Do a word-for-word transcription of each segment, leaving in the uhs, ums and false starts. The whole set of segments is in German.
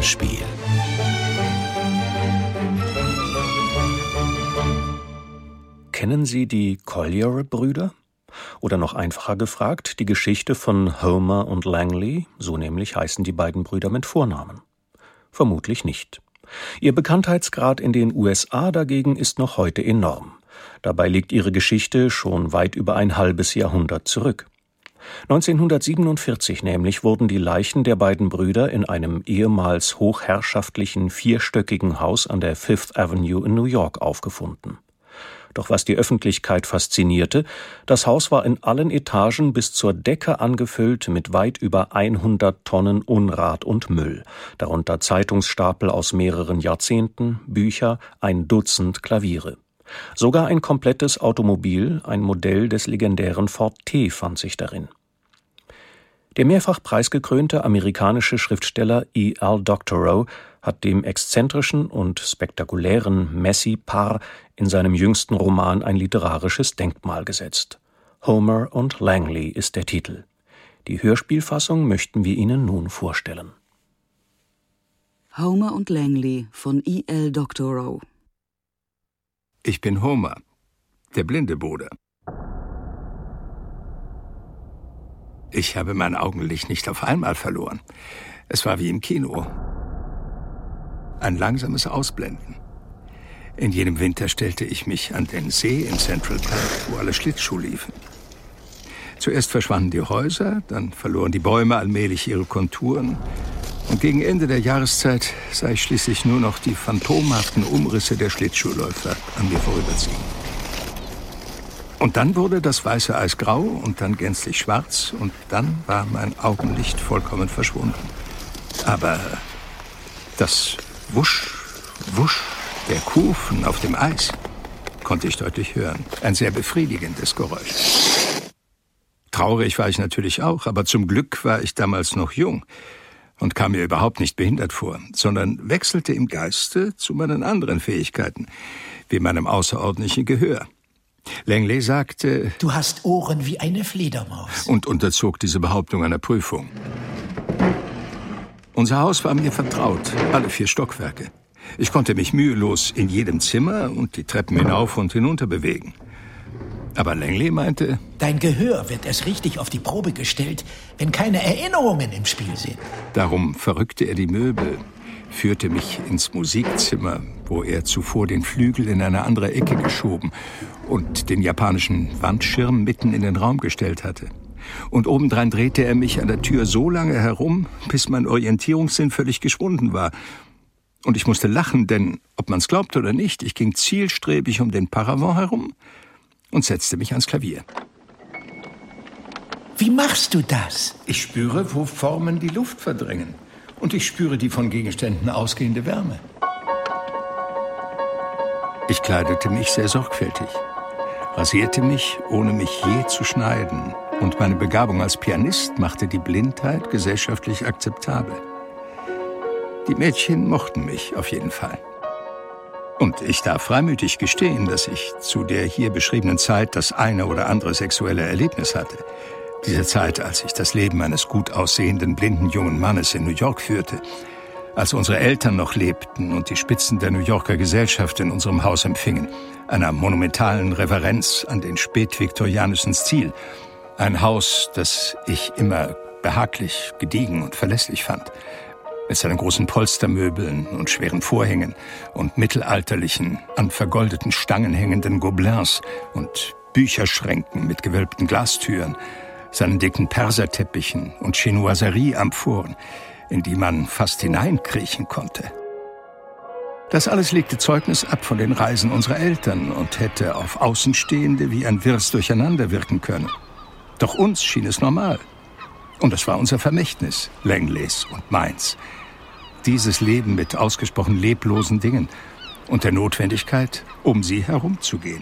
Hörspiel. Kennen Sie die Collyer-Brüder? Oder noch einfacher gefragt, die Geschichte von Homer und Langley, so nämlich heißen die beiden Brüder mit Vornamen? Vermutlich nicht. Ihr Bekanntheitsgrad in den U S A dagegen ist noch heute enorm. Dabei liegt ihre Geschichte schon weit über ein halbes Jahrhundert zurück. neunzehnhundertsiebenundvierzig nämlich wurden die Leichen der beiden Brüder in einem ehemals hochherrschaftlichen vierstöckigen Haus an der Fifth Avenue in New York aufgefunden. Doch was die Öffentlichkeit faszinierte, das Haus war in allen Etagen bis zur Decke angefüllt mit weit über hundert Tonnen Unrat und Müll, darunter Zeitungsstapel aus mehreren Jahrzehnten, Bücher, ein Dutzend Klaviere. Sogar ein komplettes Automobil, ein Modell des legendären Ford T, fand sich darin. Der mehrfach preisgekrönte amerikanische Schriftsteller E L Doctorow hat dem exzentrischen und spektakulären Messi-Paar in seinem jüngsten Roman ein literarisches Denkmal gesetzt. Homer und Langley ist der Titel. Die Hörspielfassung möchten wir Ihnen nun vorstellen. Homer und Langley von E L Doctorow. Ich bin Homer, der blinde Bruder. Ich habe mein Augenlicht nicht auf einmal verloren. Es war wie im Kino. Ein langsames Ausblenden. In jenem Winter stellte ich mich an den See in Central Park, wo alle Schlittschuh liefen. Zuerst verschwanden die Häuser, dann verloren die Bäume allmählich ihre Konturen. Und gegen Ende der Jahreszeit sah ich schließlich nur noch die phantomhaften Umrisse der Schlittschuhläufer an mir vorüberziehen. Und dann wurde das weiße Eis grau und dann gänzlich schwarz und dann war mein Augenlicht vollkommen verschwunden. Aber das Wusch, Wusch der Kufen auf dem Eis konnte ich deutlich hören. Ein sehr befriedigendes Geräusch. Traurig war ich natürlich auch, aber zum Glück war ich damals noch jung und kam mir überhaupt nicht behindert vor, sondern wechselte im Geiste zu meinen anderen Fähigkeiten, wie meinem außerordentlichen Gehör. Langley sagte, du hast Ohren wie eine Fledermaus. Und unterzog diese Behauptung einer Prüfung. Unser Haus war mir vertraut, alle vier Stockwerke. Ich konnte mich mühelos in jedem Zimmer und die Treppen hinauf und hinunter bewegen. Aber Langley meinte, dein Gehör wird erst richtig auf die Probe gestellt, wenn keine Erinnerungen im Spiel sind. Darum verrückte er die Möbel, führte mich ins Musikzimmer, wo er zuvor den Flügel in eine andere Ecke geschoben und den japanischen Wandschirm mitten in den Raum gestellt hatte. Und obendrein drehte er mich an der Tür so lange herum, bis mein Orientierungssinn völlig geschwunden war. Und ich musste lachen, denn, ob man's glaubt oder nicht, ich ging zielstrebig um den Paravent herum und setzte mich ans Klavier. Wie machst du das? Ich spüre, wo Formen die Luft verdrängen. Und ich spüre die von Gegenständen ausgehende Wärme. Ich kleidete mich sehr sorgfältig, rasierte mich, ohne mich je zu schneiden. Und meine Begabung als Pianist machte die Blindheit gesellschaftlich akzeptabel. Die Mädchen mochten mich auf jeden Fall. Und ich darf freimütig gestehen, dass ich zu der hier beschriebenen Zeit das eine oder andere sexuelle Erlebnis hatte. Diese Zeit, als ich das Leben eines gut aussehenden, blinden jungen Mannes in New York führte, als unsere Eltern noch lebten und die Spitzen der New Yorker Gesellschaft in unserem Haus empfingen, einer monumentalen Reverenz an den spätviktorianischen Stil, ein Haus, das ich immer behaglich, gediegen und verlässlich fand, mit seinen großen Polstermöbeln und schweren Vorhängen und mittelalterlichen, an vergoldeten Stangen hängenden Gobelins und Bücherschränken mit gewölbten Glastüren, seinen dicken Perserteppichen und Chinoiserie-Amphoren, in die man fast hineinkriechen konnte. Das alles legte Zeugnis ab von den Reisen unserer Eltern und hätte auf Außenstehende wie ein wirres Durcheinander wirken können. Doch uns schien es normal. Und es war unser Vermächtnis, Langleys und meins. Dieses Leben mit ausgesprochen leblosen Dingen und der Notwendigkeit, um sie herumzugehen.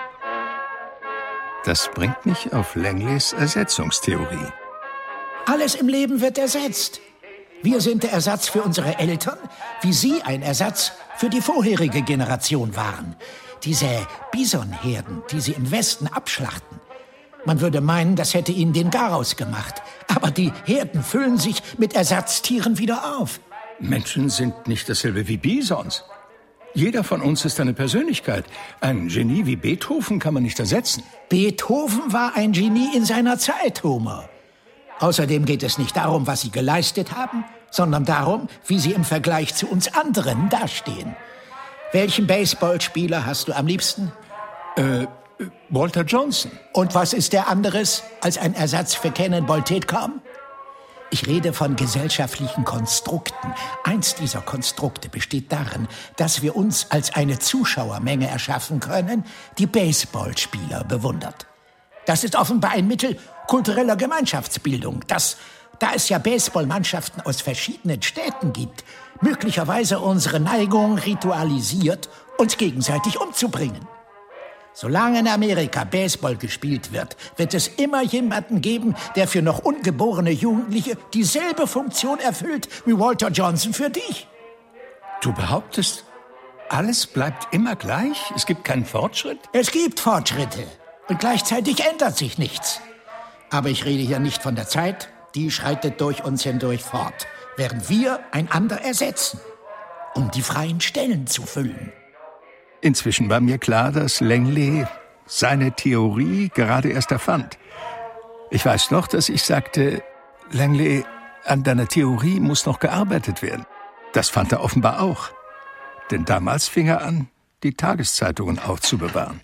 Das bringt mich auf Langleys Ersetzungstheorie. Alles im Leben wird ersetzt. Wir sind der Ersatz für unsere Eltern, wie sie ein Ersatz für die vorherige Generation waren. Diese Bisonherden, die sie im Westen abschlachten. Man würde meinen, das hätte ihnen den Garaus gemacht. Aber die Herden füllen sich mit Ersatztieren wieder auf. Menschen sind nicht dasselbe wie Bisons. Jeder von uns ist eine Persönlichkeit. Ein Genie wie Beethoven kann man nicht ersetzen. Beethoven war ein Genie in seiner Zeit, Homer. Außerdem geht es nicht darum, was sie geleistet haben, sondern darum, wie sie im Vergleich zu uns anderen dastehen. Welchen Baseballspieler hast du am liebsten? Äh, Walter Johnson. Und was ist der anderes als ein Ersatz für Cannonball Titcom? Ich rede von gesellschaftlichen Konstrukten. Eins dieser Konstrukte besteht darin, dass wir uns als eine Zuschauermenge erschaffen können, die Baseballspieler bewundert. Das ist offenbar ein Mittel kultureller Gemeinschaftsbildung, das, da es ja Baseballmannschaften aus verschiedenen Städten gibt, möglicherweise unsere Neigung ritualisiert, uns gegenseitig umzubringen. Solange in Amerika Baseball gespielt wird, wird es immer jemanden geben, der für noch ungeborene Jugendliche dieselbe Funktion erfüllt wie Walter Johnson für dich. Du behauptest, alles bleibt immer gleich? Es gibt keinen Fortschritt? Es gibt Fortschritte und gleichzeitig ändert sich nichts. Aber ich rede hier nicht von der Zeit, die schreitet durch uns hindurch fort, während wir einander ersetzen, um die freien Stellen zu füllen. Inzwischen war mir klar, dass Langley seine Theorie gerade erst erfand. Ich weiß noch, dass ich sagte, Langley, an deiner Theorie muss noch gearbeitet werden. Das fand er offenbar auch. Denn damals fing er an, die Tageszeitungen aufzubewahren.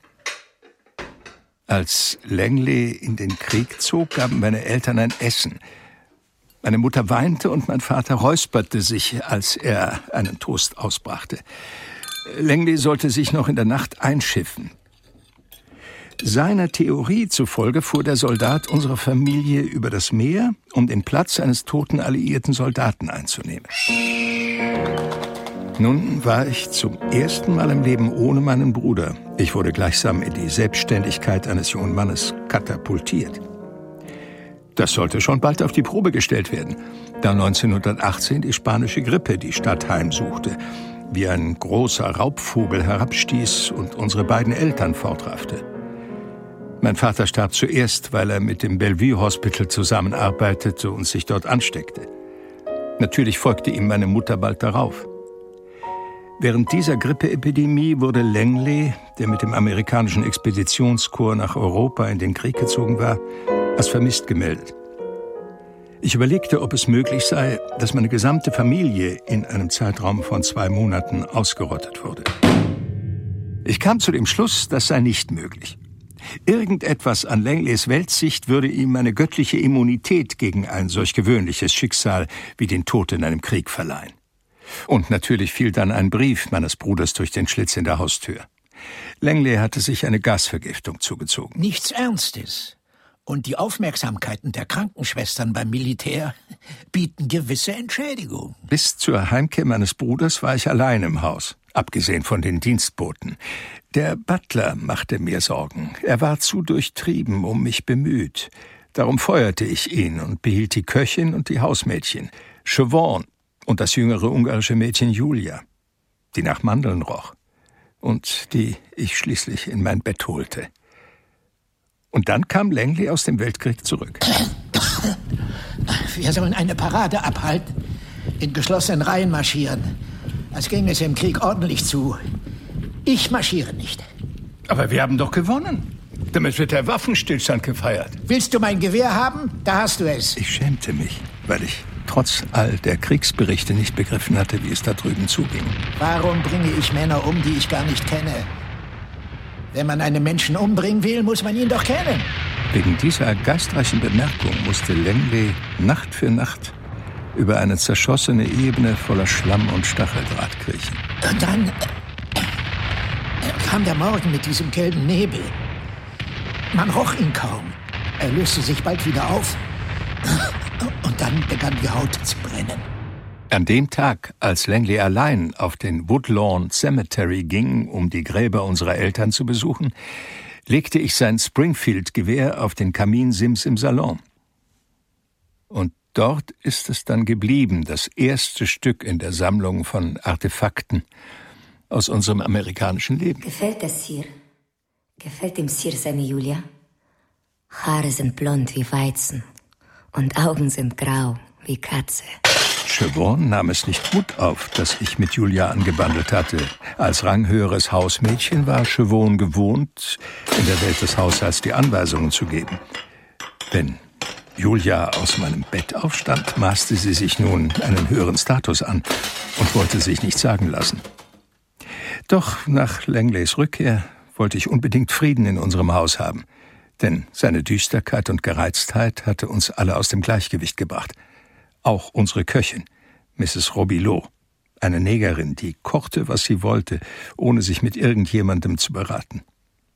Als Langley in den Krieg zog, gaben meine Eltern ein Essen. Meine Mutter weinte und mein Vater räusperte sich, als er einen Toast ausbrachte. Langley sollte sich noch in der Nacht einschiffen. Seiner Theorie zufolge fuhr der Soldat unserer Familie über das Meer, um den Platz eines toten alliierten Soldaten einzunehmen. Nun war ich zum ersten Mal im Leben ohne meinen Bruder. Ich wurde gleichsam in die Selbstständigkeit eines jungen Mannes katapultiert. Das sollte schon bald auf die Probe gestellt werden, da neunzehnhundertachtzehn die spanische Grippe die Stadt heimsuchte, wie ein großer Raubvogel herabstieß und unsere beiden Eltern fortraffte. Mein Vater starb zuerst, weil er mit dem Bellevue Hospital zusammenarbeitete und sich dort ansteckte. Natürlich folgte ihm meine Mutter bald darauf. Während dieser Grippeepidemie wurde Langley, der mit dem amerikanischen Expeditionskorps nach Europa in den Krieg gezogen war, als vermisst gemeldet. Ich überlegte, ob es möglich sei, dass meine gesamte Familie in einem Zeitraum von zwei Monaten ausgerottet wurde. Ich kam zu dem Schluss, das sei nicht möglich. Irgendetwas an Langleys Weltsicht würde ihm eine göttliche Immunität gegen ein solch gewöhnliches Schicksal wie den Tod in einem Krieg verleihen. Und natürlich fiel dann ein Brief meines Bruders durch den Schlitz in der Haustür. Langley hatte sich eine Gasvergiftung zugezogen. Nichts Ernstes. Und die Aufmerksamkeiten der Krankenschwestern beim Militär bieten gewisse Entschädigung. Bis zur Heimkehr meines Bruders war ich allein im Haus, abgesehen von den Dienstboten. Der Butler machte mir Sorgen. Er war zu durchtrieben, um mich bemüht. Darum feuerte ich ihn und behielt die Köchin und die Hausmädchen, Siobhan und das jüngere ungarische Mädchen Julia, die nach Mandeln roch und die ich schließlich in mein Bett holte. Und dann kam Langley aus dem Weltkrieg zurück. Wir sollen eine Parade abhalten, in geschlossenen Reihen marschieren, als ging es im Krieg ordentlich zu. Ich marschiere nicht. Aber wir haben doch gewonnen. Damit wird der Waffenstillstand gefeiert. Willst du mein Gewehr haben? Da hast du es. Ich schämte mich, weil ich trotz all der Kriegsberichte nicht begriffen hatte, wie es da drüben zuging. Warum bringe ich Männer um, die ich gar nicht kenne? Wenn man einen Menschen umbringen will, muss man ihn doch kennen. Wegen dieser geistreichen Bemerkung musste Langley Nacht für Nacht über eine zerschossene Ebene voller Schlamm und Stacheldraht kriechen. Und dann äh, kam der Morgen mit diesem gelben Nebel. Man roch ihn kaum. Er löste sich bald wieder auf. Und dann begann die Haut zu brennen. An dem Tag, als Langley allein auf den Woodlawn Cemetery ging, um die Gräber unserer Eltern zu besuchen, legte ich sein Springfield-Gewehr auf den Kaminsims im Salon. Und dort ist es dann geblieben, das erste Stück in der Sammlung von Artefakten aus unserem amerikanischen Leben. Gefällt das Sir? Gefällt dem Sir seine Julia? Haare sind blond wie Weizen und Augen sind grau wie Katze. Siobhan nahm es nicht gut auf, dass ich mit Julia angebandelt hatte. Als ranghöheres Hausmädchen war Siobhan gewohnt, in der Welt des Haushalts die Anweisungen zu geben. Wenn Julia aus meinem Bett aufstand, maßte sie sich nun einen höheren Status an und wollte sich nichts sagen lassen. Doch nach Langleys Rückkehr wollte ich unbedingt Frieden in unserem Haus haben, denn seine Düsterkeit und Gereiztheit hatte uns alle aus dem Gleichgewicht gebracht. Auch unsere Köchin, Misses Robilot, eine Negerin, die kochte, was sie wollte, ohne sich mit irgendjemandem zu beraten.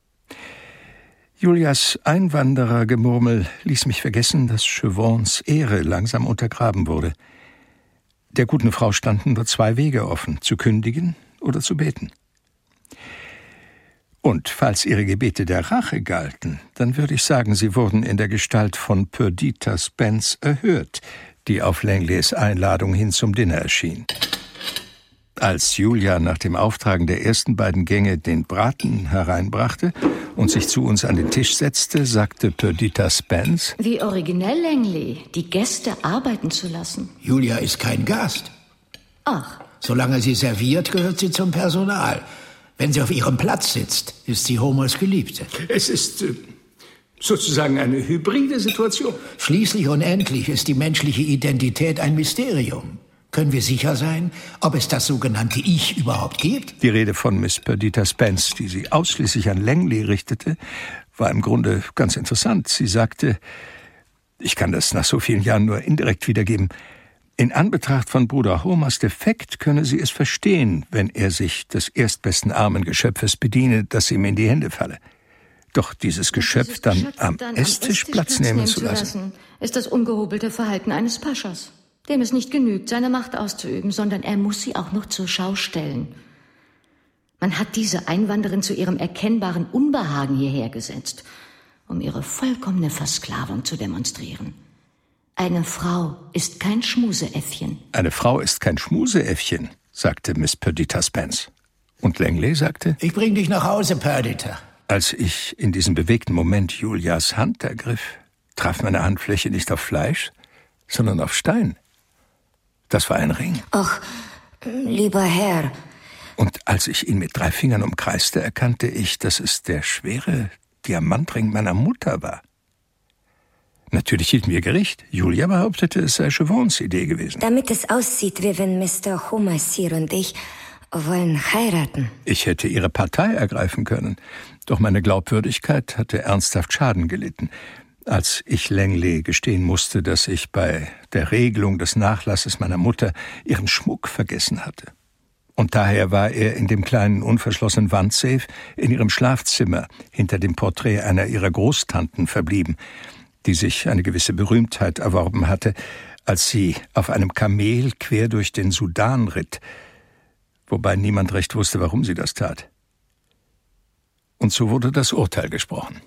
Julias Einwanderergemurmel ließ mich vergessen, dass Siobhans Ehre langsam untergraben wurde. Der guten Frau standen nur zwei Wege offen, zu kündigen oder zu beten. Und falls ihre Gebete der Rache galten, dann würde ich sagen, sie wurden in der Gestalt von Perdita Spence erhört, die auf Langleys Einladung hin zum Dinner erschien. Als Julia nach dem Auftragen der ersten beiden Gänge den Braten hereinbrachte und sich zu uns an den Tisch setzte, sagte Perdita Spence: Wie originell, Langley, die Gäste arbeiten zu lassen. Julia ist kein Gast. Ach. Solange sie serviert, gehört sie zum Personal. Wenn sie auf ihrem Platz sitzt, ist sie Homers Geliebte. Es ist äh, sozusagen eine hybride Situation. Schließlich und endlich ist die menschliche Identität ein Mysterium. Können wir sicher sein, ob es das sogenannte Ich überhaupt gibt? Die Rede von Miss Perdita Spence, die sie ausschließlich an Langley richtete, war im Grunde ganz interessant. Sie sagte, ich kann das nach so vielen Jahren nur indirekt wiedergeben, in Anbetracht von Bruder Homers Defekt könne sie es verstehen, wenn er sich des erstbesten armen Geschöpfes bediene, das ihm in die Hände falle. Doch dieses Geschöpf, dieses Geschöpf dann am dann Esstisch Platz, Platz nehmen, nehmen zu lassen, lassen, ist das ungehobelte Verhalten eines Paschas, dem es nicht genügt, seine Macht auszuüben, sondern er muss sie auch noch zur Schau stellen. Man hat diese Einwanderin zu ihrem erkennbaren Unbehagen hierher gesetzt, um ihre vollkommene Versklavung zu demonstrieren. Eine Frau ist kein Schmuseäffchen. Eine Frau ist kein Schmuseäffchen, sagte Miss Perdita Spence. Und Langley sagte: Ich bring dich nach Hause, Perdita. Als ich in diesem bewegten Moment Julias Hand ergriff, traf meine Handfläche nicht auf Fleisch, sondern auf Stein. Das war ein Ring. Ach, lieber Herr. Und als ich ihn mit drei Fingern umkreiste, erkannte ich, dass es der schwere Diamantring meiner Mutter war. Natürlich hielten wir Gericht. Julia behauptete, es sei Siobhans Idee gewesen. Damit es aussieht, wie wenn Mister Homer, Sir und ich wollen heiraten. Ich hätte ihre Partei ergreifen können. Doch meine Glaubwürdigkeit hatte ernsthaft Schaden gelitten, als ich Langley gestehen musste, dass ich bei der Regelung des Nachlasses meiner Mutter ihren Schmuck vergessen hatte. Und daher war er in dem kleinen, unverschlossenen Wandsafe in ihrem Schlafzimmer hinter dem Porträt einer ihrer Großtanten verblieben, die sich eine gewisse Berühmtheit erworben hatte, als sie auf einem Kamel quer durch den Sudan ritt, wobei niemand recht wusste, warum sie das tat. Und so wurde das Urteil gesprochen.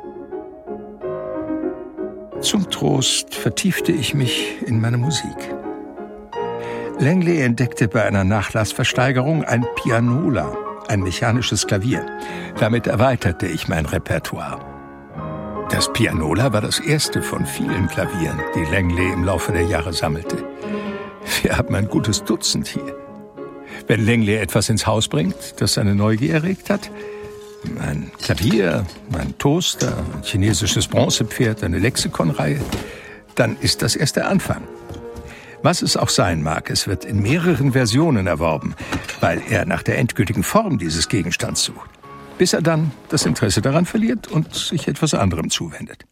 Zum Trost vertiefte ich mich in meine Musik. Langley entdeckte bei einer Nachlassversteigerung ein Pianola, ein mechanisches Klavier. Damit erweiterte ich mein Repertoire. Das Pianola war das erste von vielen Klavieren, die Langley im Laufe der Jahre sammelte. Wir haben ein gutes Dutzend hier. Wenn Langley etwas ins Haus bringt, das seine Neugier erregt hat, ein Klavier, ein Toaster, ein chinesisches Bronzepferd, eine Lexikonreihe, dann ist das erst der Anfang. Was es auch sein mag, es wird in mehreren Versionen erworben, weil er nach der endgültigen Form dieses Gegenstands sucht, bis er dann das Interesse daran verliert und sich etwas anderem zuwendet.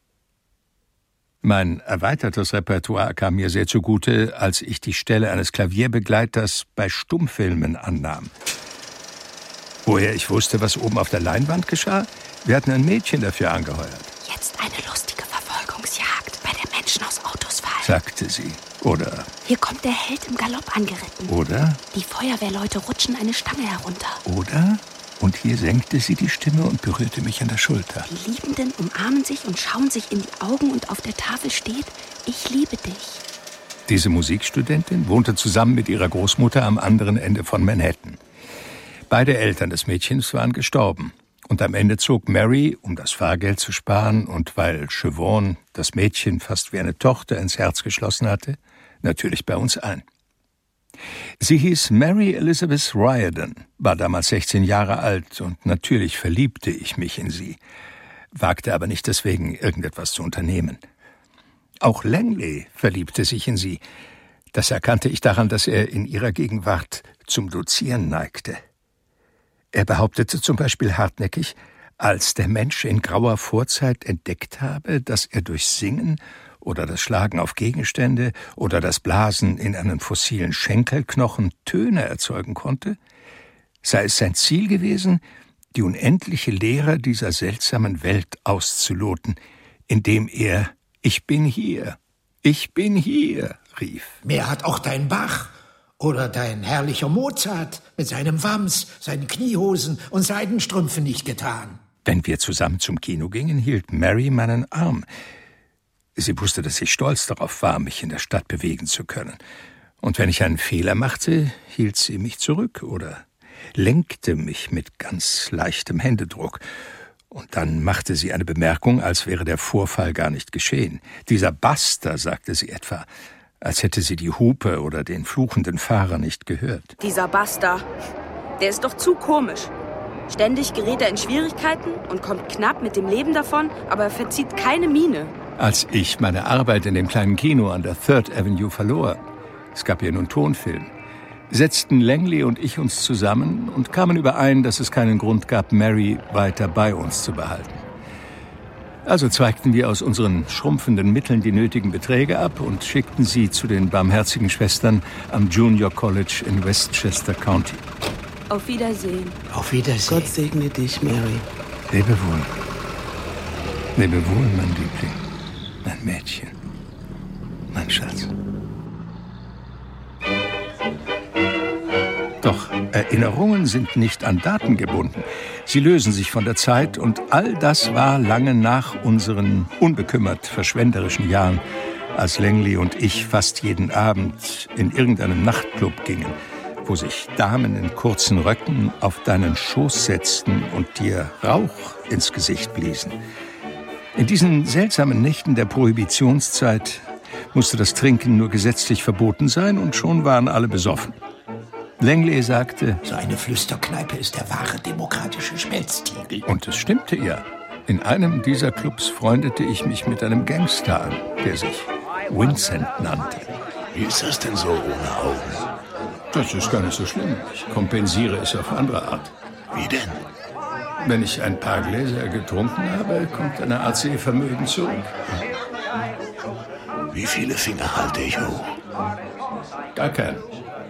Mein erweitertes Repertoire kam mir sehr zugute, als ich die Stelle eines Klavierbegleiters bei Stummfilmen annahm. Woher ich wusste, was oben auf der Leinwand geschah? Wir hatten ein Mädchen dafür angeheuert. Jetzt eine lustige Verfolgungsjagd, bei der Menschen aus Autos fallen, sagte sie. Oder? Hier kommt der Held im Galopp angeritten. Oder? Die Feuerwehrleute rutschen eine Stange herunter. Oder? Und hier senkte sie die Stimme und berührte mich an der Schulter. Die Liebenden umarmen sich und schauen sich in die Augen und auf der Tafel steht: Ich liebe dich. Diese Musikstudentin wohnte zusammen mit ihrer Großmutter am anderen Ende von Manhattan. Beide Eltern des Mädchens waren gestorben. Und am Ende zog Mary, um das Fahrgeld zu sparen und weil Siobhan das Mädchen fast wie eine Tochter ins Herz geschlossen hatte, natürlich bei uns ein. Sie hieß Mary Elizabeth Riordan, war damals sechzehn Jahre alt und natürlich verliebte ich mich in sie, wagte aber nicht deswegen irgendetwas zu unternehmen. Auch Langley verliebte sich in sie. Das erkannte ich daran, dass er in ihrer Gegenwart zum Dozieren neigte. Er behauptete zum Beispiel hartnäckig, als der Mensch in grauer Vorzeit entdeckt habe, dass er durch Singen oder das Schlagen auf Gegenstände oder das Blasen in einen fossilen Schenkelknochen Töne erzeugen konnte, sei es sein Ziel gewesen, die unendliche Leere dieser seltsamen Welt auszuloten, indem er »Ich bin hier, ich bin hier« rief. Mehr hat auch dein Bach oder dein herrlicher Mozart mit seinem Wams, seinen Kniehosen und Seidenstrümpfen nicht getan. Wenn wir zusammen zum Kino gingen, hielt Mary meinen Arm. Sie wusste, dass ich stolz darauf war, mich in der Stadt bewegen zu können. Und wenn ich einen Fehler machte, hielt sie mich zurück oder lenkte mich mit ganz leichtem Händedruck. Und dann machte sie eine Bemerkung, als wäre der Vorfall gar nicht geschehen. »Dieser Buster«, sagte sie etwa, als hätte sie die Hupe oder den fluchenden Fahrer nicht gehört. »Dieser Buster, der ist doch zu komisch. Ständig gerät er in Schwierigkeiten und kommt knapp mit dem Leben davon, aber er verzieht keine Miene.« Als ich meine Arbeit in dem kleinen Kino an der Third Avenue verlor, es gab ja nun Tonfilm, setzten Langley und ich uns zusammen und kamen überein, dass es keinen Grund gab, Mary weiter bei uns zu behalten. Also zweigten wir aus unseren schrumpfenden Mitteln die nötigen Beträge ab und schickten sie zu den barmherzigen Schwestern am Junior College in Westchester County. Auf Wiedersehen. Auf Wiedersehen. Gott segne dich, Mary. Lebe wohl. Lebe wohl, mein Liebling. Mein Mädchen. Mein Schatz. Doch Erinnerungen sind nicht an Daten gebunden. Sie lösen sich von der Zeit und all das war lange nach unseren unbekümmert verschwenderischen Jahren, als Langley und ich fast jeden Abend in irgendeinem Nachtclub gingen, wo sich Damen in kurzen Röcken auf deinen Schoß setzten und dir Rauch ins Gesicht bliesen. In diesen seltsamen Nächten der Prohibitionszeit musste das Trinken nur gesetzlich verboten sein und schon waren alle besoffen. Langley sagte, so eine Flüsterkneipe ist der wahre demokratische Schmelztiegel. Und es stimmte ja. In einem dieser Clubs freundete ich mich mit einem Gangster an, der sich Vincent nannte. Wie ist das denn so ohne Augen? Das ist gar nicht so schlimm. Ich kompensiere es auf andere Art. Wie denn? Wenn ich ein paar Gläser getrunken habe, kommt eine Art Sehvermögen zurück. Wie viele Finger halte ich hoch? Gar keinen.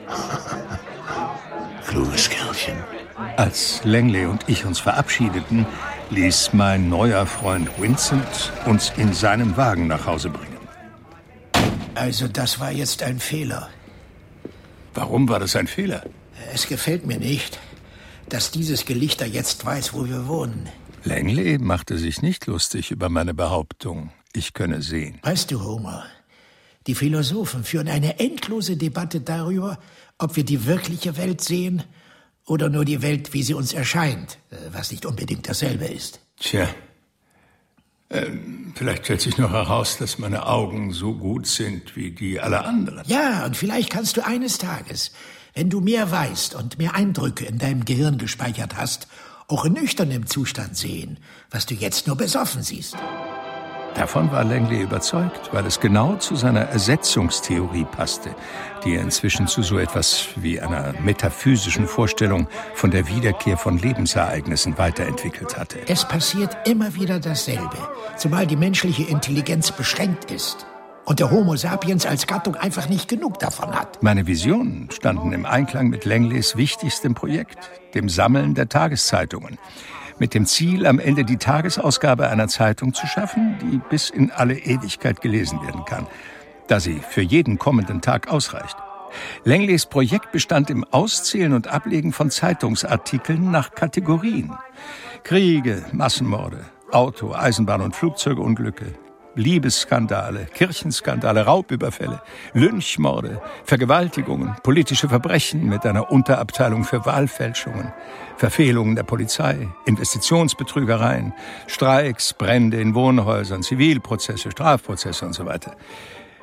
Kluges Kerlchen. Als Langley und ich uns verabschiedeten, ließ mein neuer Freund Vincent uns in seinem Wagen nach Hause bringen. Also das war jetzt ein Fehler. Warum war das ein Fehler? Es gefällt mir nicht, dass dieses Gelichter jetzt weiß, wo wir wohnen. Langley machte sich nicht lustig über meine Behauptung, ich könne sehen. Weißt du, Homer, die Philosophen führen eine endlose Debatte darüber, ob wir die wirkliche Welt sehen oder nur die Welt, wie sie uns erscheint, was nicht unbedingt dasselbe ist. Tja, ähm, vielleicht stellt sich noch heraus, dass meine Augen so gut sind wie die aller anderen. Ja, und vielleicht kannst du eines Tages, wenn du mehr weißt und mehr Eindrücke in deinem Gehirn gespeichert hast, auch in nüchternem Zustand sehen, was du jetzt nur besoffen siehst. Davon war Langley überzeugt, weil es genau zu seiner Ersetzungstheorie passte, die er inzwischen zu so etwas wie einer metaphysischen Vorstellung von der Wiederkehr von Lebensereignissen weiterentwickelt hatte. Es passiert immer wieder dasselbe, zumal die menschliche Intelligenz beschränkt ist und der Homo sapiens als Gattung einfach nicht genug davon hat. Meine Visionen standen im Einklang mit Langleys wichtigstem Projekt, dem Sammeln der Tageszeitungen. Mit dem Ziel, am Ende die Tagesausgabe einer Zeitung zu schaffen, die bis in alle Ewigkeit gelesen werden kann, da sie für jeden kommenden Tag ausreicht. Langleys Projekt bestand im Auszählen und Ablegen von Zeitungsartikeln nach Kategorien. Kriege, Massenmorde, Auto-, Eisenbahn- und Flugzeugunglücke, Liebesskandale, Kirchenskandale, Raubüberfälle, Lynchmorde, Vergewaltigungen, politische Verbrechen mit einer Unterabteilung für Wahlfälschungen, Verfehlungen der Polizei, Investitionsbetrügereien, Streiks, Brände in Wohnhäusern, Zivilprozesse, Strafprozesse und so weiter.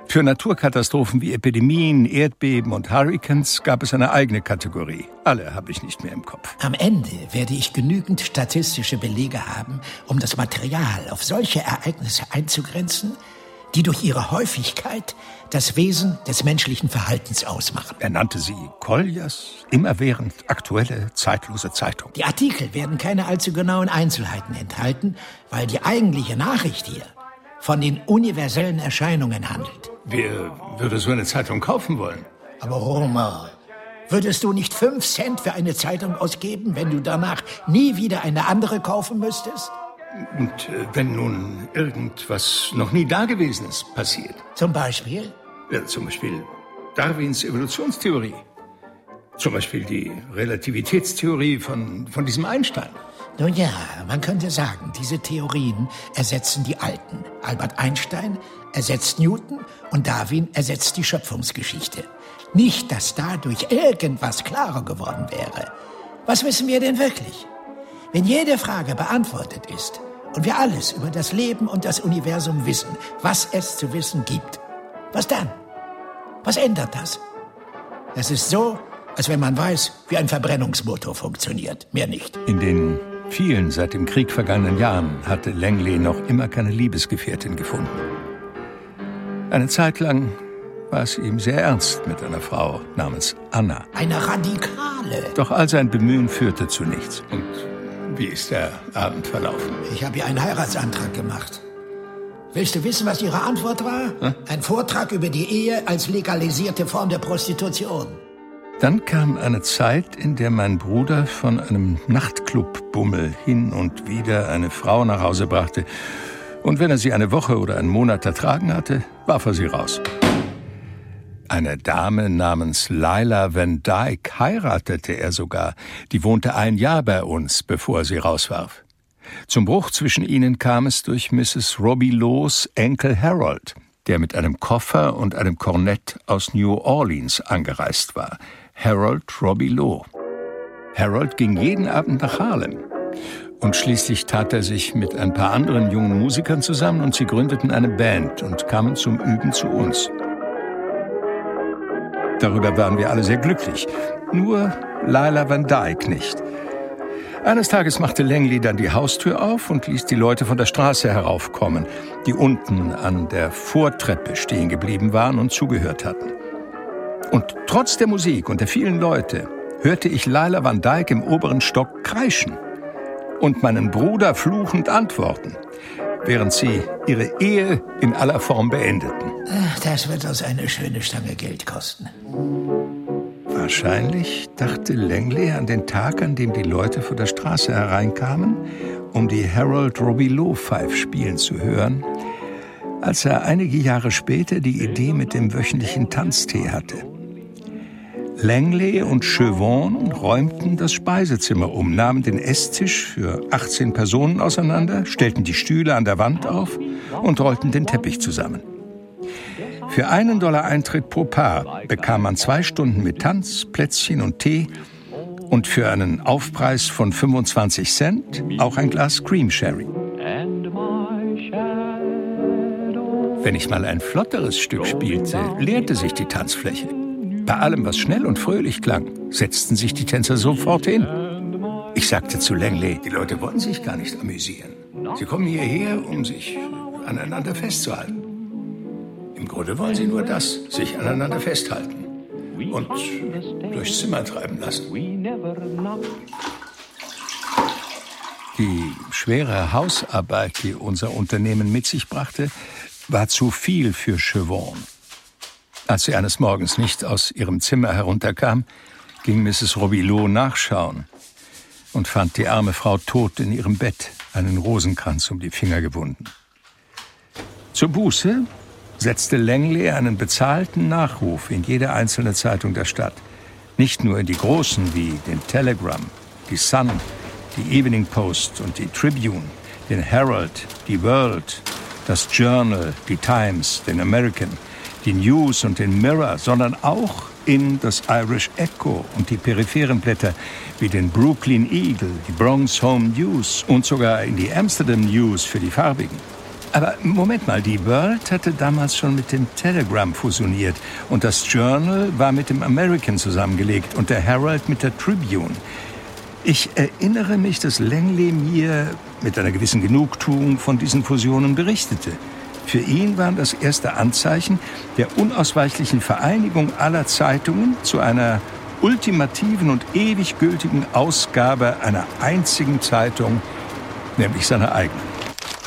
Für Naturkatastrophen wie Epidemien, Erdbeben und Hurrikans gab es eine eigene Kategorie. Alle habe ich nicht mehr im Kopf. Am Ende werde ich genügend statistische Belege haben, um das Material auf solche Ereignisse einzugrenzen, die durch ihre Häufigkeit das Wesen des menschlichen Verhaltens ausmachen. Er nannte sie Koljas, immerwährend aktuelle, zeitlose Zeitung. Die Artikel werden keine allzu genauen Einzelheiten enthalten, weil die eigentliche Nachricht hier von den universellen Erscheinungen handelt. Wer würde so eine Zeitung kaufen wollen? Aber Romer, würdest du nicht fünf Cent für eine Zeitung ausgeben, wenn du danach nie wieder eine andere kaufen müsstest? Und äh, wenn nun irgendwas noch nie Dagewesenes passiert? Zum Beispiel? Ja, zum Beispiel Darwins Evolutionstheorie. Zum Beispiel die Relativitätstheorie von, von diesem Einstein. Nun ja, man könnte sagen, diese Theorien ersetzen die alten. Albert Einstein ersetzt Newton und Darwin ersetzt die Schöpfungsgeschichte. Nicht, dass dadurch irgendwas klarer geworden wäre. Was wissen wir denn wirklich? Wenn jede Frage beantwortet ist und wir alles über das Leben und das Universum wissen, was es zu wissen gibt, was dann? Was ändert das? Es ist so, als wenn man weiß, wie ein Verbrennungsmotor funktioniert. Mehr nicht. In den vielen seit dem Krieg vergangenen Jahren hatte Langley noch immer keine Liebesgefährtin gefunden. Eine Zeit lang war es ihm sehr ernst mit einer Frau namens Anna. Eine Radikale. Doch all sein Bemühen führte zu nichts. Und wie ist der Abend verlaufen? Ich habe ihr einen Heiratsantrag gemacht. Willst du wissen, was ihre Antwort war? Hm? Ein Vortrag über die Ehe als legalisierte Form der Prostitution. Dann kam eine Zeit, in der mein Bruder von einem Nachtclub-Bummel hin und wieder eine Frau nach Hause brachte. Und wenn er sie eine Woche oder einen Monat ertragen hatte, warf er sie raus. Eine Dame namens Lila Van Dyke heiratete er sogar. Die wohnte ein Jahr bei uns, bevor er sie rauswarf. Zum Bruch zwischen ihnen kam es durch Misses Robbie Lowe's Enkel Harold, der mit einem Koffer und einem Kornett aus New Orleans angereist war. Harold Robbie Lowe. Harold ging jeden Abend nach Harlem. Und schließlich tat er sich mit ein paar anderen jungen Musikern zusammen und sie gründeten eine Band und kamen zum Üben zu uns. Darüber waren wir alle sehr glücklich. Nur Lila Van Dyke nicht. Eines Tages machte Langley dann die Haustür auf und ließ die Leute von der Straße heraufkommen, die unten an der Vortreppe stehen geblieben waren und zugehört hatten. Und trotz der Musik und der vielen Leute hörte ich Lila Van Dyke im oberen Stock kreischen und meinen Bruder fluchend antworten, während sie ihre Ehe in aller Form beendeten. Das wird uns eine schöne Stange Geld kosten. Wahrscheinlich dachte Langley an den Tag, an dem die Leute von der Straße hereinkamen, um die Harold Robbie Lowe Five spielen zu hören, als er einige Jahre später die Idee mit dem wöchentlichen Tanztee hatte. Langley und Chevron räumten das Speisezimmer um, nahmen den Esstisch für achtzehn Personen auseinander, stellten die Stühle an der Wand auf und rollten den Teppich zusammen. Für einen Dollar Eintritt pro Paar bekam man zwei Stunden mit Tanz, Plätzchen und Tee und für einen Aufpreis von fünfundzwanzig Cent auch ein Glas Cream Sherry. Wenn ich mal ein flotteres Stück spielte, leerte sich die Tanzfläche. Bei allem, was schnell und fröhlich klang, setzten sich die Tänzer sofort hin. Ich sagte zu Langley, die Leute wollen sich gar nicht amüsieren. Sie kommen hierher, um sich aneinander festzuhalten. Im Grunde wollen sie nur das, sich aneinander festhalten und durchs Zimmer treiben lassen. Die schwere Hausarbeit, die unser Unternehmen mit sich brachte, war zu viel für Chevron. Als sie eines Morgens nicht aus ihrem Zimmer herunterkam, ging Misses Robbie Lowe nachschauen und fand die arme Frau tot in ihrem Bett, einen Rosenkranz um die Finger gewunden. Zur Buße setzte Langley einen bezahlten Nachruf in jede einzelne Zeitung der Stadt. Nicht nur in die großen wie den Telegram, die Sun, die Evening Post und die Tribune, den Herald, die World, das Journal, die Times, den American, die News und den Mirror, sondern auch in das Irish Echo und die peripheren Blätter wie den Brooklyn Eagle, die Bronx Home News und sogar in die Amsterdam News für die Farbigen. Aber Moment mal, die World hatte damals schon mit dem Telegram fusioniert und das Journal war mit dem American zusammengelegt und der Herald mit der Tribune. Ich erinnere mich, dass Langley mir mit einer gewissen Genugtuung von diesen Fusionen berichtete. Für ihn waren das erste Anzeichen der unausweichlichen Vereinigung aller Zeitungen zu einer ultimativen und ewig gültigen Ausgabe einer einzigen Zeitung, nämlich seiner eigenen.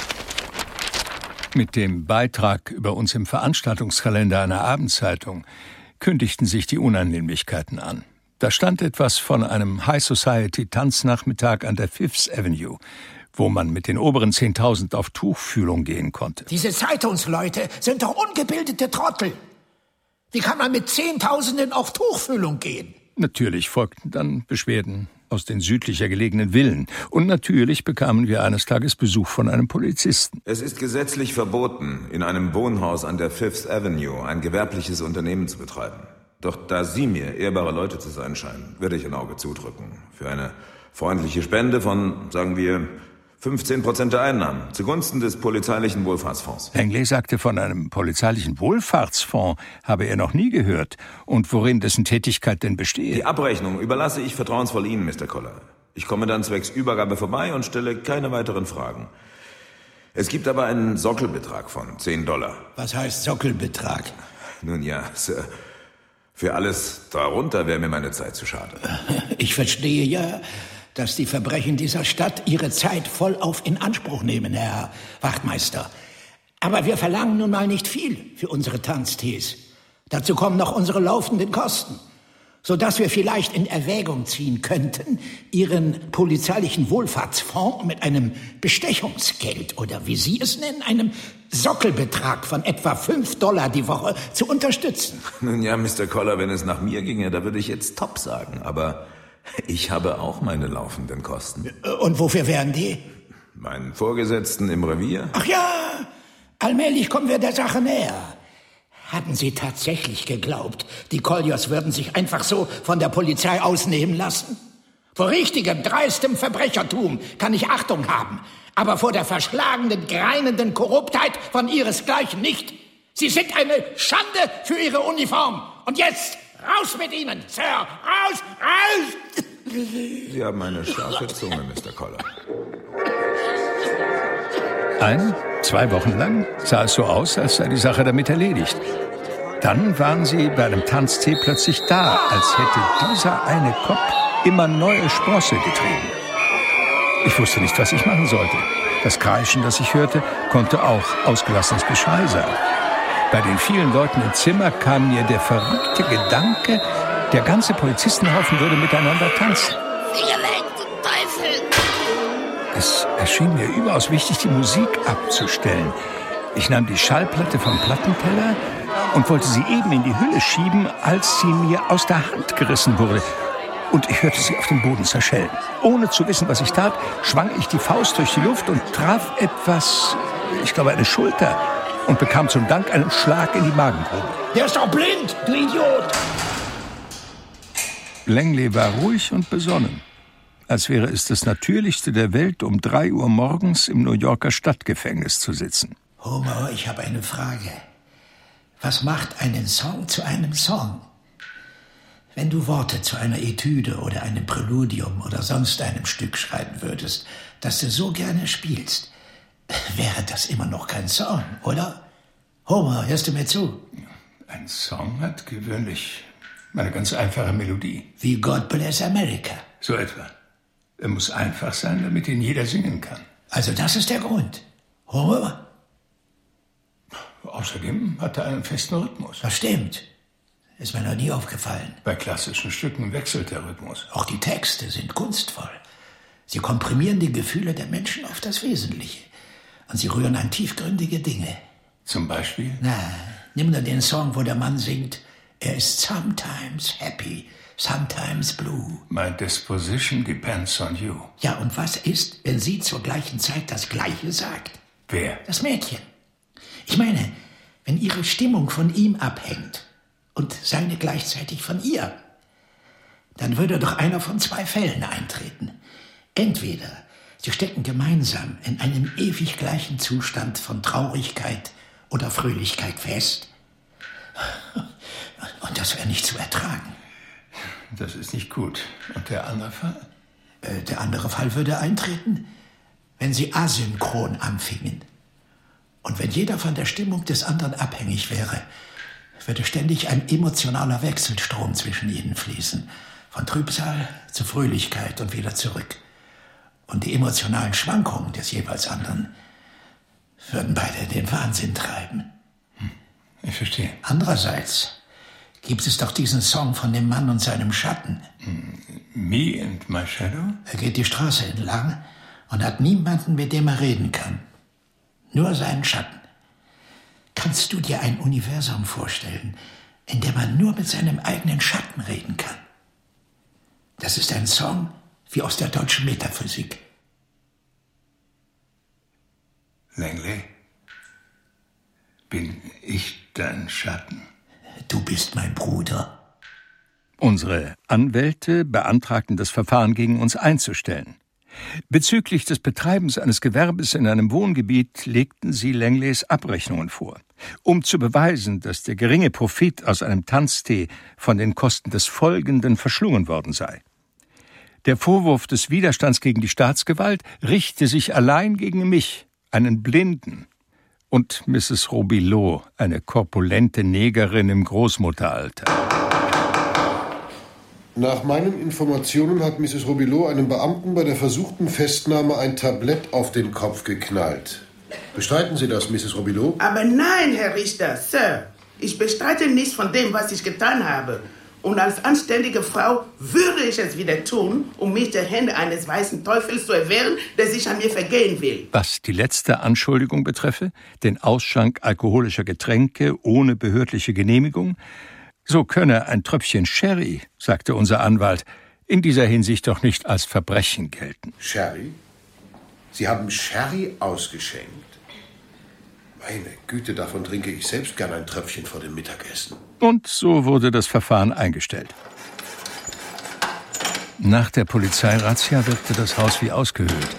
Mit dem Beitrag über uns im Veranstaltungskalender einer Abendzeitung kündigten sich die Unannehmlichkeiten an. Da stand etwas von einem High-Society-Tanznachmittag an der Fifth Avenue, wo man mit den oberen zehntausend auf Tuchfühlung gehen konnte. Diese Zeitungsleute sind doch ungebildete Trottel. Wie kann man mit Zehntausenden auf Tuchfühlung gehen? Natürlich folgten dann Beschwerden aus den südlicher gelegenen Villen. Und natürlich bekamen wir eines Tages Besuch von einem Polizisten. Es ist gesetzlich verboten, in einem Wohnhaus an der Fifth Avenue ein gewerbliches Unternehmen zu betreiben. Doch da Sie mir ehrbare Leute zu sein scheinen, würde ich ein Auge zudrücken. Für eine freundliche Spende von, sagen wir, fünfzehn Prozent der Einnahmen zugunsten des polizeilichen Wohlfahrtsfonds. Langley sagte, von einem polizeilichen Wohlfahrtsfonds habe er noch nie gehört und worin dessen Tätigkeit denn bestehe. Die Abrechnung überlasse ich vertrauensvoll Ihnen, Mister Koller. Ich komme dann zwecks Übergabe vorbei und stelle keine weiteren Fragen. Es gibt aber einen Sockelbetrag von zehn Dollar. Was heißt Sockelbetrag? Nun ja, Sir, für alles darunter wäre mir meine Zeit zu schade. Ich verstehe ja, dass die Verbrechen dieser Stadt ihre Zeit vollauf in Anspruch nehmen, Herr Wachtmeister. Aber wir verlangen nun mal nicht viel für unsere Tanztees. Dazu kommen noch unsere laufenden Kosten, sodass wir vielleicht in Erwägung ziehen könnten, Ihren polizeilichen Wohlfahrtsfonds mit einem Bestechungsgeld oder wie Sie es nennen, einem Sockelbetrag von etwa fünf Dollar die Woche zu unterstützen. Nun ja, Mister Koller, wenn es nach mir ginge, da würde ich jetzt top sagen, aber ich habe auch meine laufenden Kosten. Und wofür wären die? Meinen Vorgesetzten im Revier? Ach ja, allmählich kommen wir der Sache näher. Hatten Sie tatsächlich geglaubt, die Colliers würden sich einfach so von der Polizei ausnehmen lassen? Vor richtigem, dreistem Verbrechertum kann ich Achtung haben, aber vor der verschlagenen, greinenden Korruptheit von ihresgleichen nicht. Sie sind eine Schande für Ihre Uniform. Und jetzt raus mit Ihnen, Sir! Raus! Raus! Sie haben eine scharfe Zunge, Mister Koller. Ein, zwei Wochen lang sah es so aus, als sei die Sache damit erledigt. Dann waren sie bei einem Tanztee plötzlich da, als hätte dieser eine Kopf immer neue Sprosse getrieben. Ich wusste nicht, was ich machen sollte. Das Kreischen, das ich hörte, konnte auch ausgelassenes Geschrei sein. Bei den vielen Leuten im Zimmer kam mir der verrückte Gedanke, der ganze Polizistenhaufen würde miteinander tanzen. Finger weg, du Teufel! Es erschien mir überaus wichtig, die Musik abzustellen. Ich nahm die Schallplatte vom Plattenteller und wollte sie eben in die Hülle schieben, als sie mir aus der Hand gerissen wurde. Und ich hörte sie auf dem Boden zerschellen. Ohne zu wissen, was ich tat, schwang ich die Faust durch die Luft und traf etwas, ich glaube eine Schulter, und bekam zum Dank einen Schlag in die Magengrube. Der ist doch blind, du Idiot! Langley war ruhig und besonnen, als wäre es das Natürlichste der Welt, um drei Uhr morgens im New Yorker Stadtgefängnis zu sitzen. Homer, ich habe eine Frage. Was macht einen Song zu einem Song? Wenn du Worte zu einer Etüde oder einem Präludium oder sonst einem Stück schreiben würdest, das du so gerne spielst, wäre das immer noch kein Song, oder? Homer, hörst du mir zu? Ein Song hat gewöhnlich eine ganz einfache Melodie. Wie God Bless America. So etwa. Er muss einfach sein, damit ihn jeder singen kann. Also das ist der Grund. Homer? Außerdem hat er einen festen Rhythmus. Das stimmt. Ist mir noch nie aufgefallen. Bei klassischen Stücken wechselt der Rhythmus. Auch die Texte sind kunstvoll. Sie komprimieren die Gefühle der Menschen auf das Wesentliche. Und sie rühren an tiefgründige Dinge. Zum Beispiel? Na, nimm nur den Song, wo der Mann singt, er ist sometimes happy, sometimes blue. My disposition depends on you. Ja, und was ist, wenn sie zur gleichen Zeit das Gleiche sagt? Wer? Das Mädchen. Ich meine, wenn ihre Stimmung von ihm abhängt und seine gleichzeitig von ihr, dann würde doch einer von zwei Fällen eintreten. Entweder Sie stecken gemeinsam in einem ewig gleichen Zustand von Traurigkeit oder Fröhlichkeit fest. Und das wäre nicht zu ertragen. Das ist nicht gut. Und der andere Fall? Äh, der andere Fall würde eintreten, wenn sie asynchron anfingen. Und wenn jeder von der Stimmung des anderen abhängig wäre, würde ständig ein emotionaler Wechselstrom zwischen ihnen fließen. Von Trübsal zu Fröhlichkeit und wieder zurück. Und die emotionalen Schwankungen des jeweils anderen würden beide in den Wahnsinn treiben. Ich verstehe. Andererseits gibt es doch diesen Song von dem Mann und seinem Schatten. Me and my shadow? Er geht die Straße entlang und hat niemanden, mit dem er reden kann. Nur seinen Schatten. Kannst du dir ein Universum vorstellen, in dem man nur mit seinem eigenen Schatten reden kann? Das ist ein Song wie aus der deutschen Metaphysik. Langley, bin ich dein Schatten? Du bist mein Bruder. Unsere Anwälte beantragten, das Verfahren gegen uns einzustellen. Bezüglich des Betreibens eines Gewerbes in einem Wohngebiet legten sie Langleys Abrechnungen vor, um zu beweisen, dass der geringe Profit aus einem Tanztee von den Kosten des Folgenden verschlungen worden sei. Der Vorwurf des Widerstands gegen die Staatsgewalt richte sich allein gegen mich, einen Blinden, und Misses Robilot, eine korpulente Negerin im Großmutteralter. Nach meinen Informationen hat Misses Robilot einem Beamten bei der versuchten Festnahme ein Tablett auf den Kopf geknallt. Bestreiten Sie das, Misses Robilot? Aber nein, Herr Richter, Sir. Ich bestreite nichts von dem, was ich getan habe. Und als anständige Frau würde ich es wieder tun, um mich der Hände eines weißen Teufels zu erwehren, der sich an mir vergehen will. Was die letzte Anschuldigung betreffe, den Ausschank alkoholischer Getränke ohne behördliche Genehmigung, so könne ein Tröpfchen Sherry, sagte unser Anwalt, in dieser Hinsicht doch nicht als Verbrechen gelten. Sherry? Sie haben Sherry ausgeschenkt? Meine Güte, davon trinke ich selbst gern ein Tröpfchen vor dem Mittagessen. Und so wurde das Verfahren eingestellt. Nach der Polizeirazzia wirkte das Haus wie ausgehöhlt.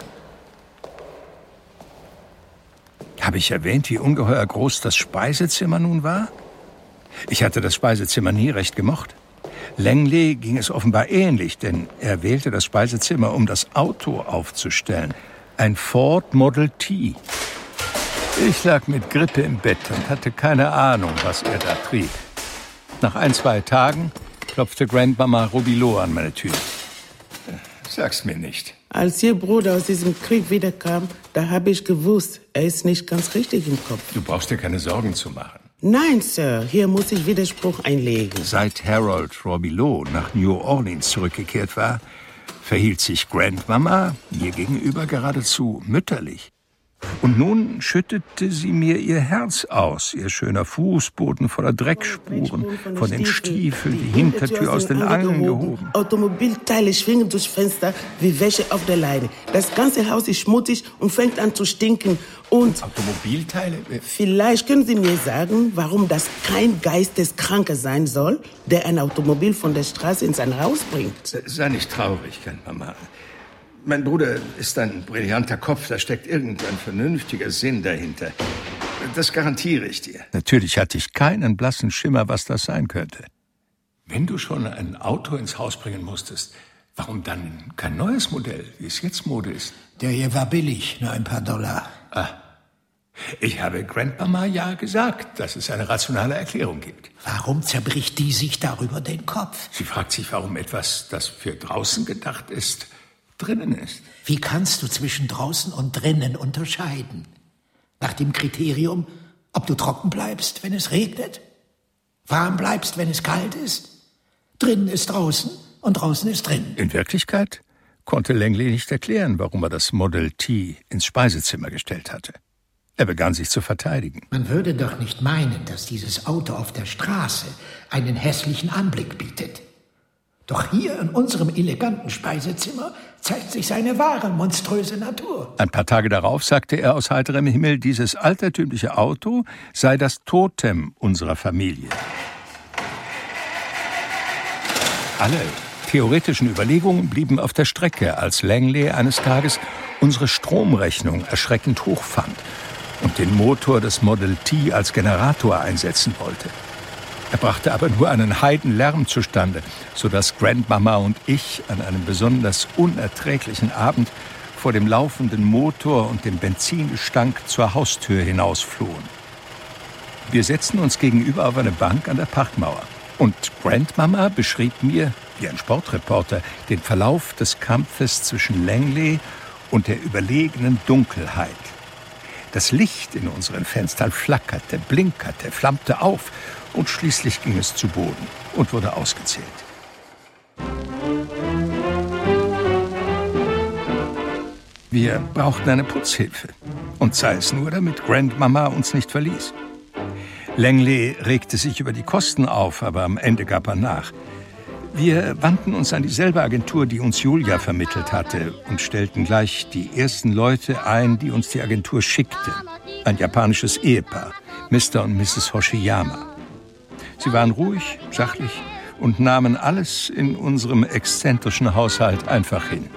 Habe ich erwähnt, wie ungeheuer groß das Speisezimmer nun war? Ich hatte das Speisezimmer nie recht gemocht. Langley ging es offenbar ähnlich, denn er wählte das Speisezimmer, um das Auto aufzustellen. Ein Ford Model T. Ich lag mit Grippe im Bett und hatte keine Ahnung, was er da trieb. Nach ein, zwei Tagen klopfte Grandmama Robilot an meine Tür. Sag's mir nicht. Als Ihr Bruder aus diesem Krieg wiederkam, da habe ich gewusst, er ist nicht ganz richtig im Kopf. Du brauchst dir keine Sorgen zu machen. Nein, Sir, hier muss ich Widerspruch einlegen. Seit Harold Robilot nach New Orleans zurückgekehrt war, verhielt sich Grandmama mir gegenüber geradezu mütterlich. Und nun schüttete sie mir ihr Herz aus, ihr schöner Fußboden voller Dreckspuren, von den Stiefeln, die Hintertür aus den Angeln gehoben. Automobilteile schwingen durchs Fenster wie Wäsche auf der Leine. Das ganze Haus ist schmutzig und fängt an zu stinken. Und Automobilteile? Vielleicht können Sie mir sagen, warum das kein Geisteskranker sein soll, der ein Automobil von der Straße in sein Haus bringt. Sei nicht traurig, Grandmama. Mein Bruder ist ein brillanter Kopf, da steckt irgendein vernünftiger Sinn dahinter. Das garantiere ich dir. Natürlich hatte ich keinen blassen Schimmer, was das sein könnte. Wenn du schon ein Auto ins Haus bringen musstest, warum dann kein neues Modell, wie es jetzt Mode ist? Der hier war billig, nur ein paar Dollar. Ah, ich habe Grandmama ja gesagt, dass es eine rationale Erklärung gibt. Warum zerbricht die sich darüber den Kopf? Sie fragt sich, warum etwas, das für draußen gedacht ist, drinnen ist. Wie kannst du zwischen draußen und drinnen unterscheiden? Nach dem Kriterium, ob du trocken bleibst, wenn es regnet, warm bleibst, wenn es kalt ist, drinnen ist draußen und draußen ist drinnen. In Wirklichkeit konnte Langley nicht erklären, warum er das Model T ins Speisezimmer gestellt hatte. Er begann sich zu verteidigen. Man würde doch nicht meinen, dass dieses Auto auf der Straße einen hässlichen Anblick bietet. Doch hier in unserem eleganten Speisezimmer zeigt sich seine wahre, monströse Natur. Ein paar Tage darauf sagte er aus heiterem Himmel, dieses altertümliche Auto sei das Totem unserer Familie. Alle theoretischen Überlegungen blieben auf der Strecke, als Langley eines Tages unsere Stromrechnung erschreckend hoch fand und den Motor des Model T als Generator einsetzen wollte. Er brachte aber nur einen Heidenlärm zustande, sodass Grandmama und ich an einem besonders unerträglichen Abend vor dem laufenden Motor und dem Benzingestank zur Haustür hinausflohen. Wir setzten uns gegenüber auf eine Bank an der Parkmauer. Und Grandmama beschrieb mir, wie ein Sportreporter, den Verlauf des Kampfes zwischen Langley und der überlegenen Dunkelheit. Das Licht in unseren Fenstern flackerte, blinkerte, flammte auf und schließlich ging es zu Boden und wurde ausgezählt. Wir brauchten eine Putzhilfe. Und sei es nur, damit Grandmama uns nicht verließ. Langley regte sich über die Kosten auf, aber am Ende gab er nach. Wir wandten uns an dieselbe Agentur, die uns Julia vermittelt hatte, und stellten gleich die ersten Leute ein, die uns die Agentur schickte. Ein japanisches Ehepaar, Mister und Misses Hoshiyama. Sie waren ruhig, sachlich und nahmen alles in unserem exzentrischen Haushalt einfach hin.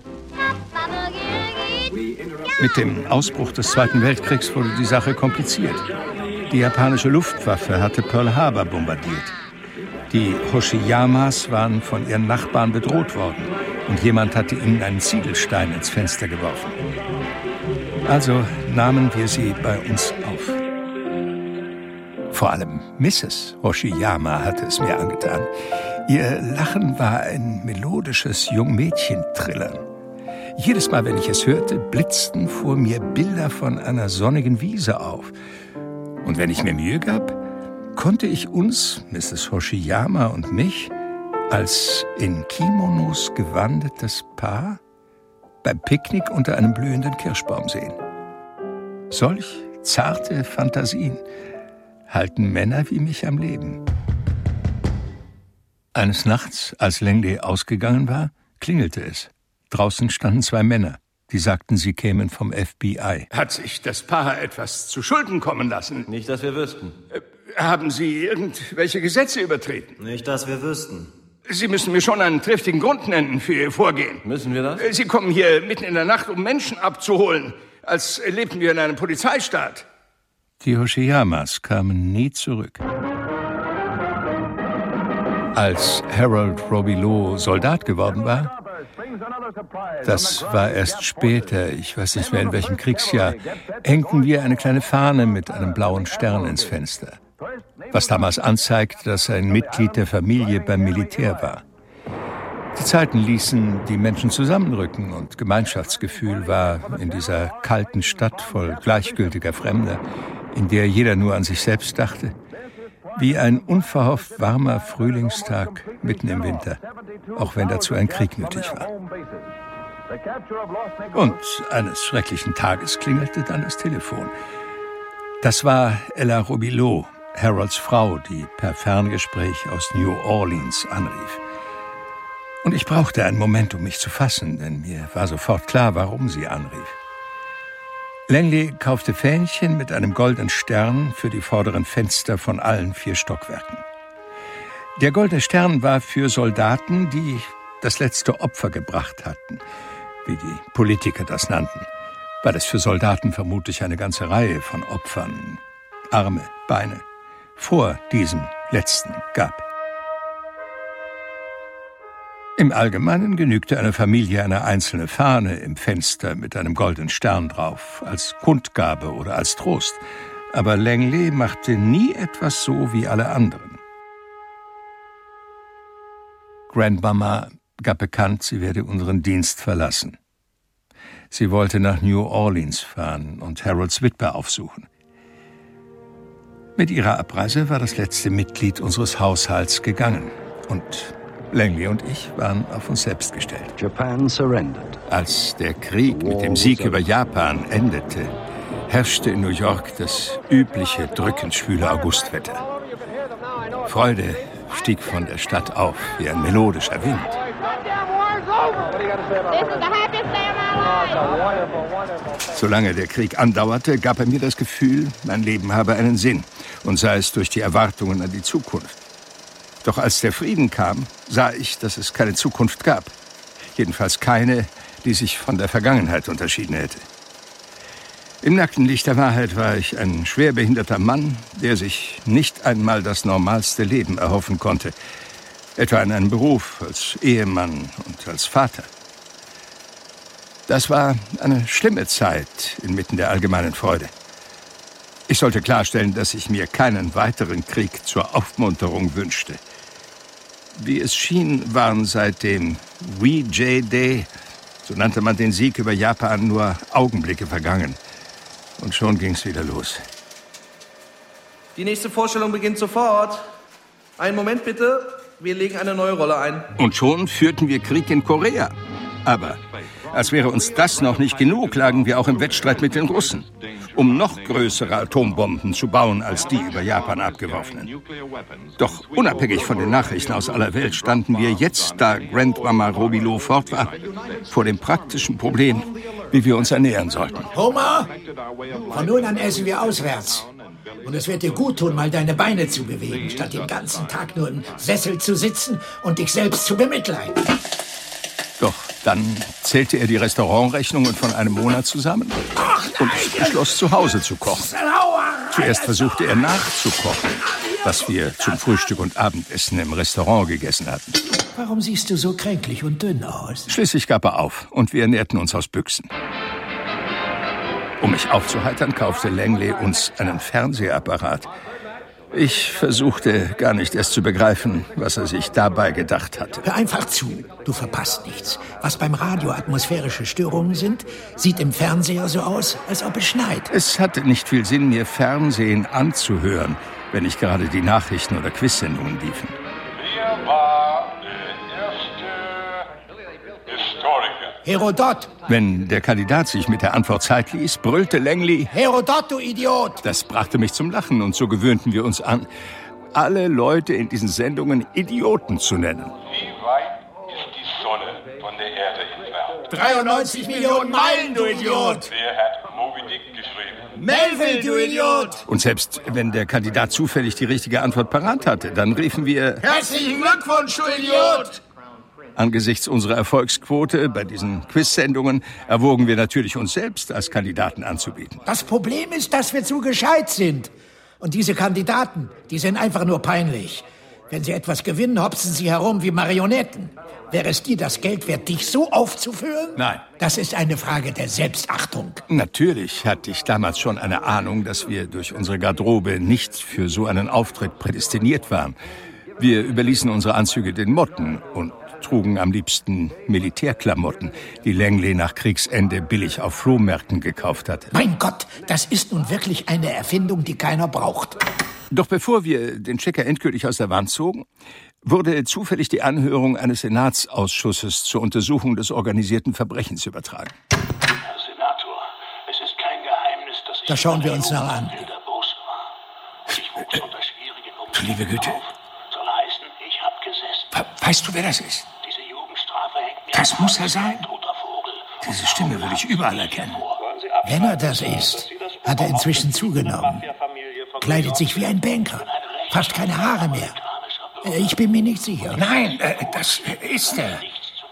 Mit dem Ausbruch des Zweiten Weltkriegs wurde die Sache kompliziert. Die japanische Luftwaffe hatte Pearl Harbor bombardiert. Die Hoshiyamas waren von ihren Nachbarn bedroht worden und jemand hatte ihnen einen Ziegelstein ins Fenster geworfen. Also nahmen wir sie bei uns auf. Vor allem Misses Hoshiyama hatte es mir angetan. Ihr Lachen war ein melodisches Jungmädchentrillen. Jedes Mal, wenn ich es hörte, blitzten vor mir Bilder von einer sonnigen Wiese auf. Und wenn ich mir Mühe gab, konnte ich uns, Misses Hoshiyama und mich, als in Kimonos gewandetes Paar beim Picknick unter einem blühenden Kirschbaum sehen. Solch zarte Fantasien halten Männer wie mich am Leben. Eines Nachts, als Langley ausgegangen war, klingelte es. Draußen standen zwei Männer. Die sagten, sie kämen vom F B I. Hat sich das Paar etwas zu Schulden kommen lassen? Nicht, dass wir wüssten. Äh, haben Sie irgendwelche Gesetze übertreten? Nicht, dass wir wüssten. Sie müssen mir schon einen triftigen Grund nennen für Ihr Vorgehen. Müssen wir das? Sie kommen hier mitten in der Nacht, um Menschen abzuholen, als lebten wir in einem Polizeistaat. Die Hoshiyamas kamen nie zurück. Als Harold Robillot Soldat geworden war, das war erst später, ich weiß nicht mehr in welchem Kriegsjahr, hängten wir eine kleine Fahne mit einem blauen Stern ins Fenster. Was damals anzeigt, dass ein Mitglied der Familie beim Militär war. Die Zeiten ließen die Menschen zusammenrücken und Gemeinschaftsgefühl war in dieser kalten Stadt voll gleichgültiger Fremder, in der jeder nur an sich selbst dachte, wie ein unverhofft warmer Frühlingstag mitten im Winter, auch wenn dazu ein Krieg nötig war. Und eines schrecklichen Tages klingelte dann das Telefon. Das war Ella Robillot, Harolds Frau, die per Ferngespräch aus New Orleans anrief. Und ich brauchte einen Moment, um mich zu fassen, denn mir war sofort klar, warum sie anrief. Langley kaufte Fähnchen mit einem goldenen Stern für die vorderen Fenster von allen vier Stockwerken. Der goldene Stern war für Soldaten, die das letzte Opfer gebracht hatten, wie die Politiker das nannten, weil es für Soldaten vermutlich eine ganze Reihe von Opfern, Arme, Beine, vor diesem letzten gab. Im Allgemeinen genügte einer Familie eine einzelne Fahne im Fenster mit einem goldenen Stern drauf, als Kundgabe oder als Trost. Aber Langley machte nie etwas so wie alle anderen. Grandmama gab bekannt, sie werde unseren Dienst verlassen. Sie wollte nach New Orleans fahren und Harolds Witwe aufsuchen. Mit ihrer Abreise war das letzte Mitglied unseres Haushalts gegangen und Langley und ich waren auf uns selbst gestellt. Japan surrendered. Als der Krieg mit dem Sieg über Japan endete, herrschte in New York das übliche drückend schwüle Augustwetter. Freude stieg von der Stadt auf wie ein melodischer Wind. Solange der Krieg andauerte, gab er mir das Gefühl, mein Leben habe einen Sinn und sei es durch die Erwartungen an die Zukunft. Doch als der Frieden kam, sah ich, dass es keine Zukunft gab. Jedenfalls keine, die sich von der Vergangenheit unterschieden hätte. Im nackten Licht der Wahrheit war ich ein schwerbehinderter Mann, der sich nicht einmal das normalste Leben erhoffen konnte, etwa in einem Beruf als Ehemann und als Vater. Das war eine schlimme Zeit inmitten der allgemeinen Freude. Ich sollte klarstellen, dass ich mir keinen weiteren Krieg zur Aufmunterung wünschte. Wie es schien, waren seit dem Wee-Jay-Day, so nannte man den Sieg über Japan, nur Augenblicke vergangen. Und schon ging's wieder los. Die nächste Vorstellung beginnt sofort. Einen Moment bitte, wir legen eine neue Rolle ein. Und schon führten wir Krieg in Korea. Aber als wäre uns das noch nicht genug, lagen wir auch im Wettstreit mit den Russen, um noch größere Atombomben zu bauen als die über Japan abgeworfenen. Doch unabhängig von den Nachrichten aus aller Welt standen wir jetzt, da Grandmama Robillot fort war, vor dem praktischen Problem, wie wir uns ernähren sollten. Homer, von nun an essen wir auswärts. Und es wird dir gut tun, mal deine Beine zu bewegen, statt den ganzen Tag nur im Sessel zu sitzen und dich selbst zu bemitleiden. Doch dann zählte er die Restaurantrechnungen von einem Monat zusammen und beschloss, zu Hause zu kochen. Zuerst versuchte er nachzukochen, was wir zum Frühstück und Abendessen im Restaurant gegessen hatten. Warum siehst du so kränklich und dünn aus? Schließlich gab er auf und wir ernährten uns aus Büchsen. Um mich aufzuheitern, kaufte Langley uns einen Fernsehapparat. Ich versuchte gar nicht erst zu begreifen, was er sich dabei gedacht hatte. Hör einfach zu, du verpasst nichts. Was beim Radio atmosphärische Störungen sind, sieht im Fernseher so aus, als ob es schneit. Es hatte nicht viel Sinn, mir Fernsehen anzuhören, wenn nicht gerade die Nachrichten oder Quizsendungen liefen. Wer war der erste Historiker? Herodot! Wenn der Kandidat sich mit der Antwort Zeit ließ, brüllte Langley: Herodot, du Idiot! Das brachte mich zum Lachen und so gewöhnten wir uns an, alle Leute in diesen Sendungen Idioten zu nennen. Wie weit ist die Sonne von der Erde entfernt? dreiundneunzig Millionen Meilen, du Idiot! Wer hat Moby Dick geschrieben? Melville, du Idiot! Und selbst wenn der Kandidat zufällig die richtige Antwort parat hatte, dann riefen wir: Herzlichen Glückwunsch, du Idiot! Angesichts unserer Erfolgsquote bei diesen Quiz-Sendungen erwogen wir natürlich, uns selbst als Kandidaten anzubieten. Das Problem ist, dass wir zu gescheit sind. Und diese Kandidaten, die sind einfach nur peinlich. Wenn sie etwas gewinnen, hopsen sie herum wie Marionetten. Wäre es dir das Geld wert, dich so aufzuführen? Nein. Das ist eine Frage der Selbstachtung. Natürlich hatte ich damals schon eine Ahnung, dass wir durch unsere Garderobe nicht für so einen Auftritt prädestiniert waren. Wir überließen unsere Anzüge den Motten und trugen am liebsten Militärklamotten, die Langley nach Kriegsende billig auf Flohmärkten gekauft hatte. Mein Gott, das ist nun wirklich eine Erfindung, die keiner braucht. Doch bevor wir den Checker endgültig aus der Wand zogen, wurde zufällig die Anhörung eines Senatsausschusses zur Untersuchung des organisierten Verbrechens übertragen. Herr Senator, es ist kein Geheimnis, dass ich... Das schauen wir uns noch an. ...wilder Bursche war. Ich wuchs unter schwierigen Du liebe Güte. auf. Soll heißen, ich hab gesessen. Weißt du, wer das ist? Diese Jugendstrafe hängt mir... Das muss er sein. ein toter Vogel. Diese Stimme würde ich überall erkennen. Wenn er das ist, hat er inzwischen zugenommen. Kleidet sich wie ein Banker. Fast keine Haare mehr. Ich bin mir nicht sicher. Nein, äh, das ist er.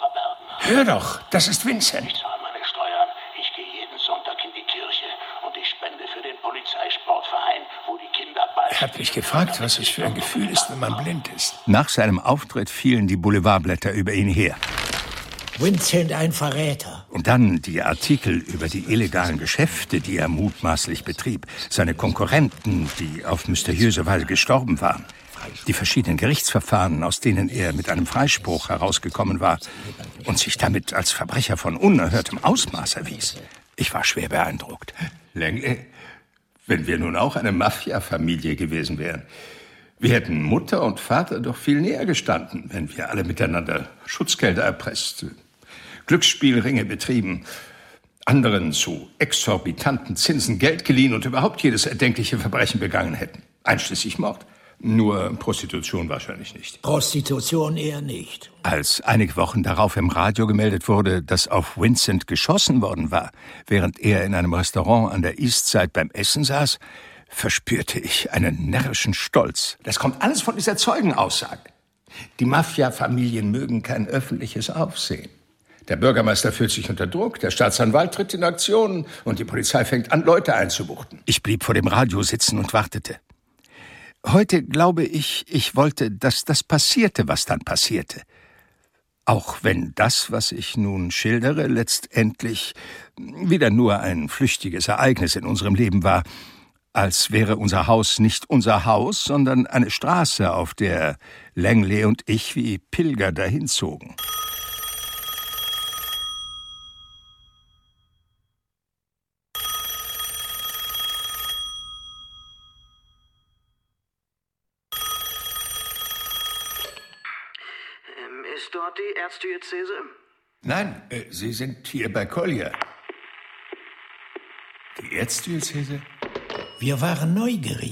Hör doch, das ist Vincent. Ich zahle meine Steuern, ich gehe jeden Sonntag in die Kirche und ich spende für den Polizeisportverein, wo die Kinder bald... Er hat mich gefragt, was es für ein Gefühl ist, wenn man blind ist. Nach seinem Auftritt fielen die Boulevardblätter über ihn her. Vincent, ein Verräter. Und dann die Artikel über die illegalen Geschäfte, die er mutmaßlich betrieb. Seine Konkurrenten, die auf mysteriöse Weise gestorben waren. Die verschiedenen Gerichtsverfahren, aus denen er mit einem Freispruch herausgekommen war und sich damit als Verbrecher von unerhörtem Ausmaß erwies. Ich war schwer beeindruckt. Langley, wenn wir nun auch eine Mafia-Familie gewesen wären, wir hätten Mutter und Vater doch viel näher gestanden, wenn wir alle miteinander Schutzgelder erpresst, Glücksspielringe betrieben, anderen zu exorbitanten Zinsen Geld geliehen und überhaupt jedes erdenkliche Verbrechen begangen hätten. Einschließlich Mord. Nur Prostitution wahrscheinlich nicht. Prostitution eher nicht. Als einige Wochen darauf im Radio gemeldet wurde, dass auf Vincent geschossen worden war, während er in einem Restaurant an der Eastside beim Essen saß, verspürte ich einen närrischen Stolz. Das kommt alles von dieser Zeugenaussage. Die Mafia-Familien mögen kein öffentliches Aufsehen. Der Bürgermeister fühlt sich unter Druck, der Staatsanwalt tritt in Aktion und die Polizei fängt an, Leute einzubuchten. Ich blieb vor dem Radio sitzen und wartete. Heute glaube ich, ich wollte, dass das passierte, was dann passierte. Auch wenn das, was ich nun schildere, letztendlich wieder nur ein flüchtiges Ereignis in unserem Leben war, als wäre unser Haus nicht unser Haus, sondern eine Straße, auf der Langley und ich wie Pilger dahinzogen. Ist dort die Erzdiözese? Nein, äh, Sie sind hier bei Collier. Die Erzdiözese? Wir waren neugierig.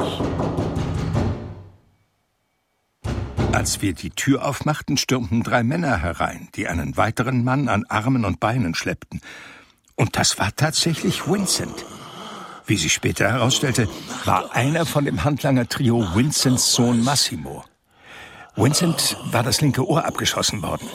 Als wir die Tür aufmachten, stürmten drei Männer herein, die einen weiteren Mann an Armen und Beinen schleppten. Und das war tatsächlich Vincent. Wie sich später herausstellte, war einer von dem Handlanger-Trio Vincents Sohn Massimo. Vincent war das linke Ohr abgeschossen worden.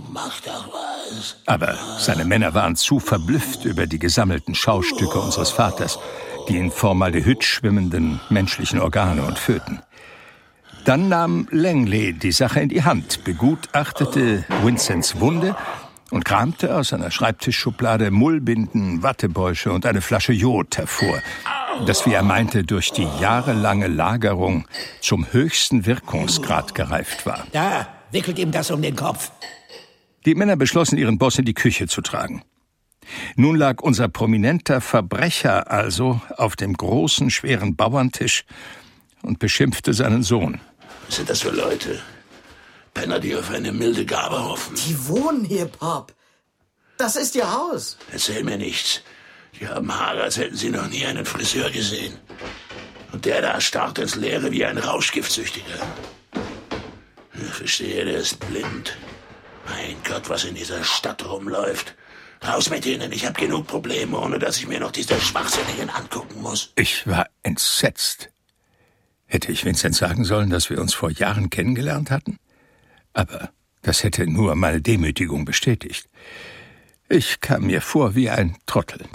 Aber seine Männer waren zu verblüfft über die gesammelten Schaustücke unseres Vaters, die in Formaldehyd schwimmenden menschlichen Organe und Föten. Dann nahm Langley die Sache in die Hand, begutachtete Vincents Wunde und kramte aus einer Schreibtischschublade Mullbinden, Wattebäusche und eine Flasche Jod hervor, das, wie er meinte, durch die jahrelange Lagerung zum höchsten Wirkungsgrad gereift war. Da, wickelt ihm das um den Kopf. Die Männer beschlossen, ihren Boss in die Küche zu tragen. Nun lag unser prominenter Verbrecher also auf dem großen, schweren Bauerntisch und beschimpfte seinen Sohn. Was sind das für Leute? Penner, die auf eine milde Gabe hoffen. Die wohnen hier, Pop. Das ist ihr Haus. Erzähl mir nichts. Die haben Haare, als hätten sie noch nie einen Friseur gesehen. Und der da starrt ins Leere wie ein Rauschgiftsüchtiger. Ich verstehe, der ist blind. Mein Gott, was in dieser Stadt rumläuft. Raus mit ihnen, ich habe genug Probleme, ohne dass ich mir noch diese Schwachsinnigen angucken muss. Ich war entsetzt. Hätte ich Vincent sagen sollen, dass wir uns vor Jahren kennengelernt hatten? Aber das hätte nur meine Demütigung bestätigt. Ich kam mir vor wie ein Trottel.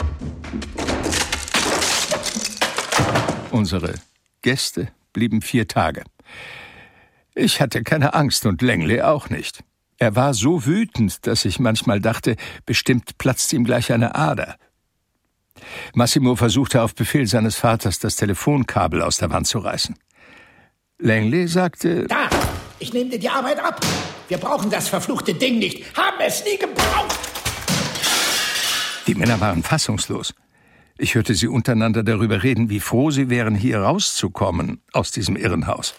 Unsere Gäste blieben vier Tage. Ich hatte keine Angst und Langley auch nicht. Er war so wütend, dass ich manchmal dachte, bestimmt platzt ihm gleich eine Ader. Massimo versuchte auf Befehl seines Vaters, das Telefonkabel aus der Wand zu reißen. Langley sagte... Da! Ich nehme dir die Arbeit ab! Wir brauchen das verfluchte Ding nicht! Haben es nie gebraucht! Die Männer waren fassungslos. Ich hörte sie untereinander darüber reden, wie froh sie wären, hier rauszukommen aus diesem Irrenhaus.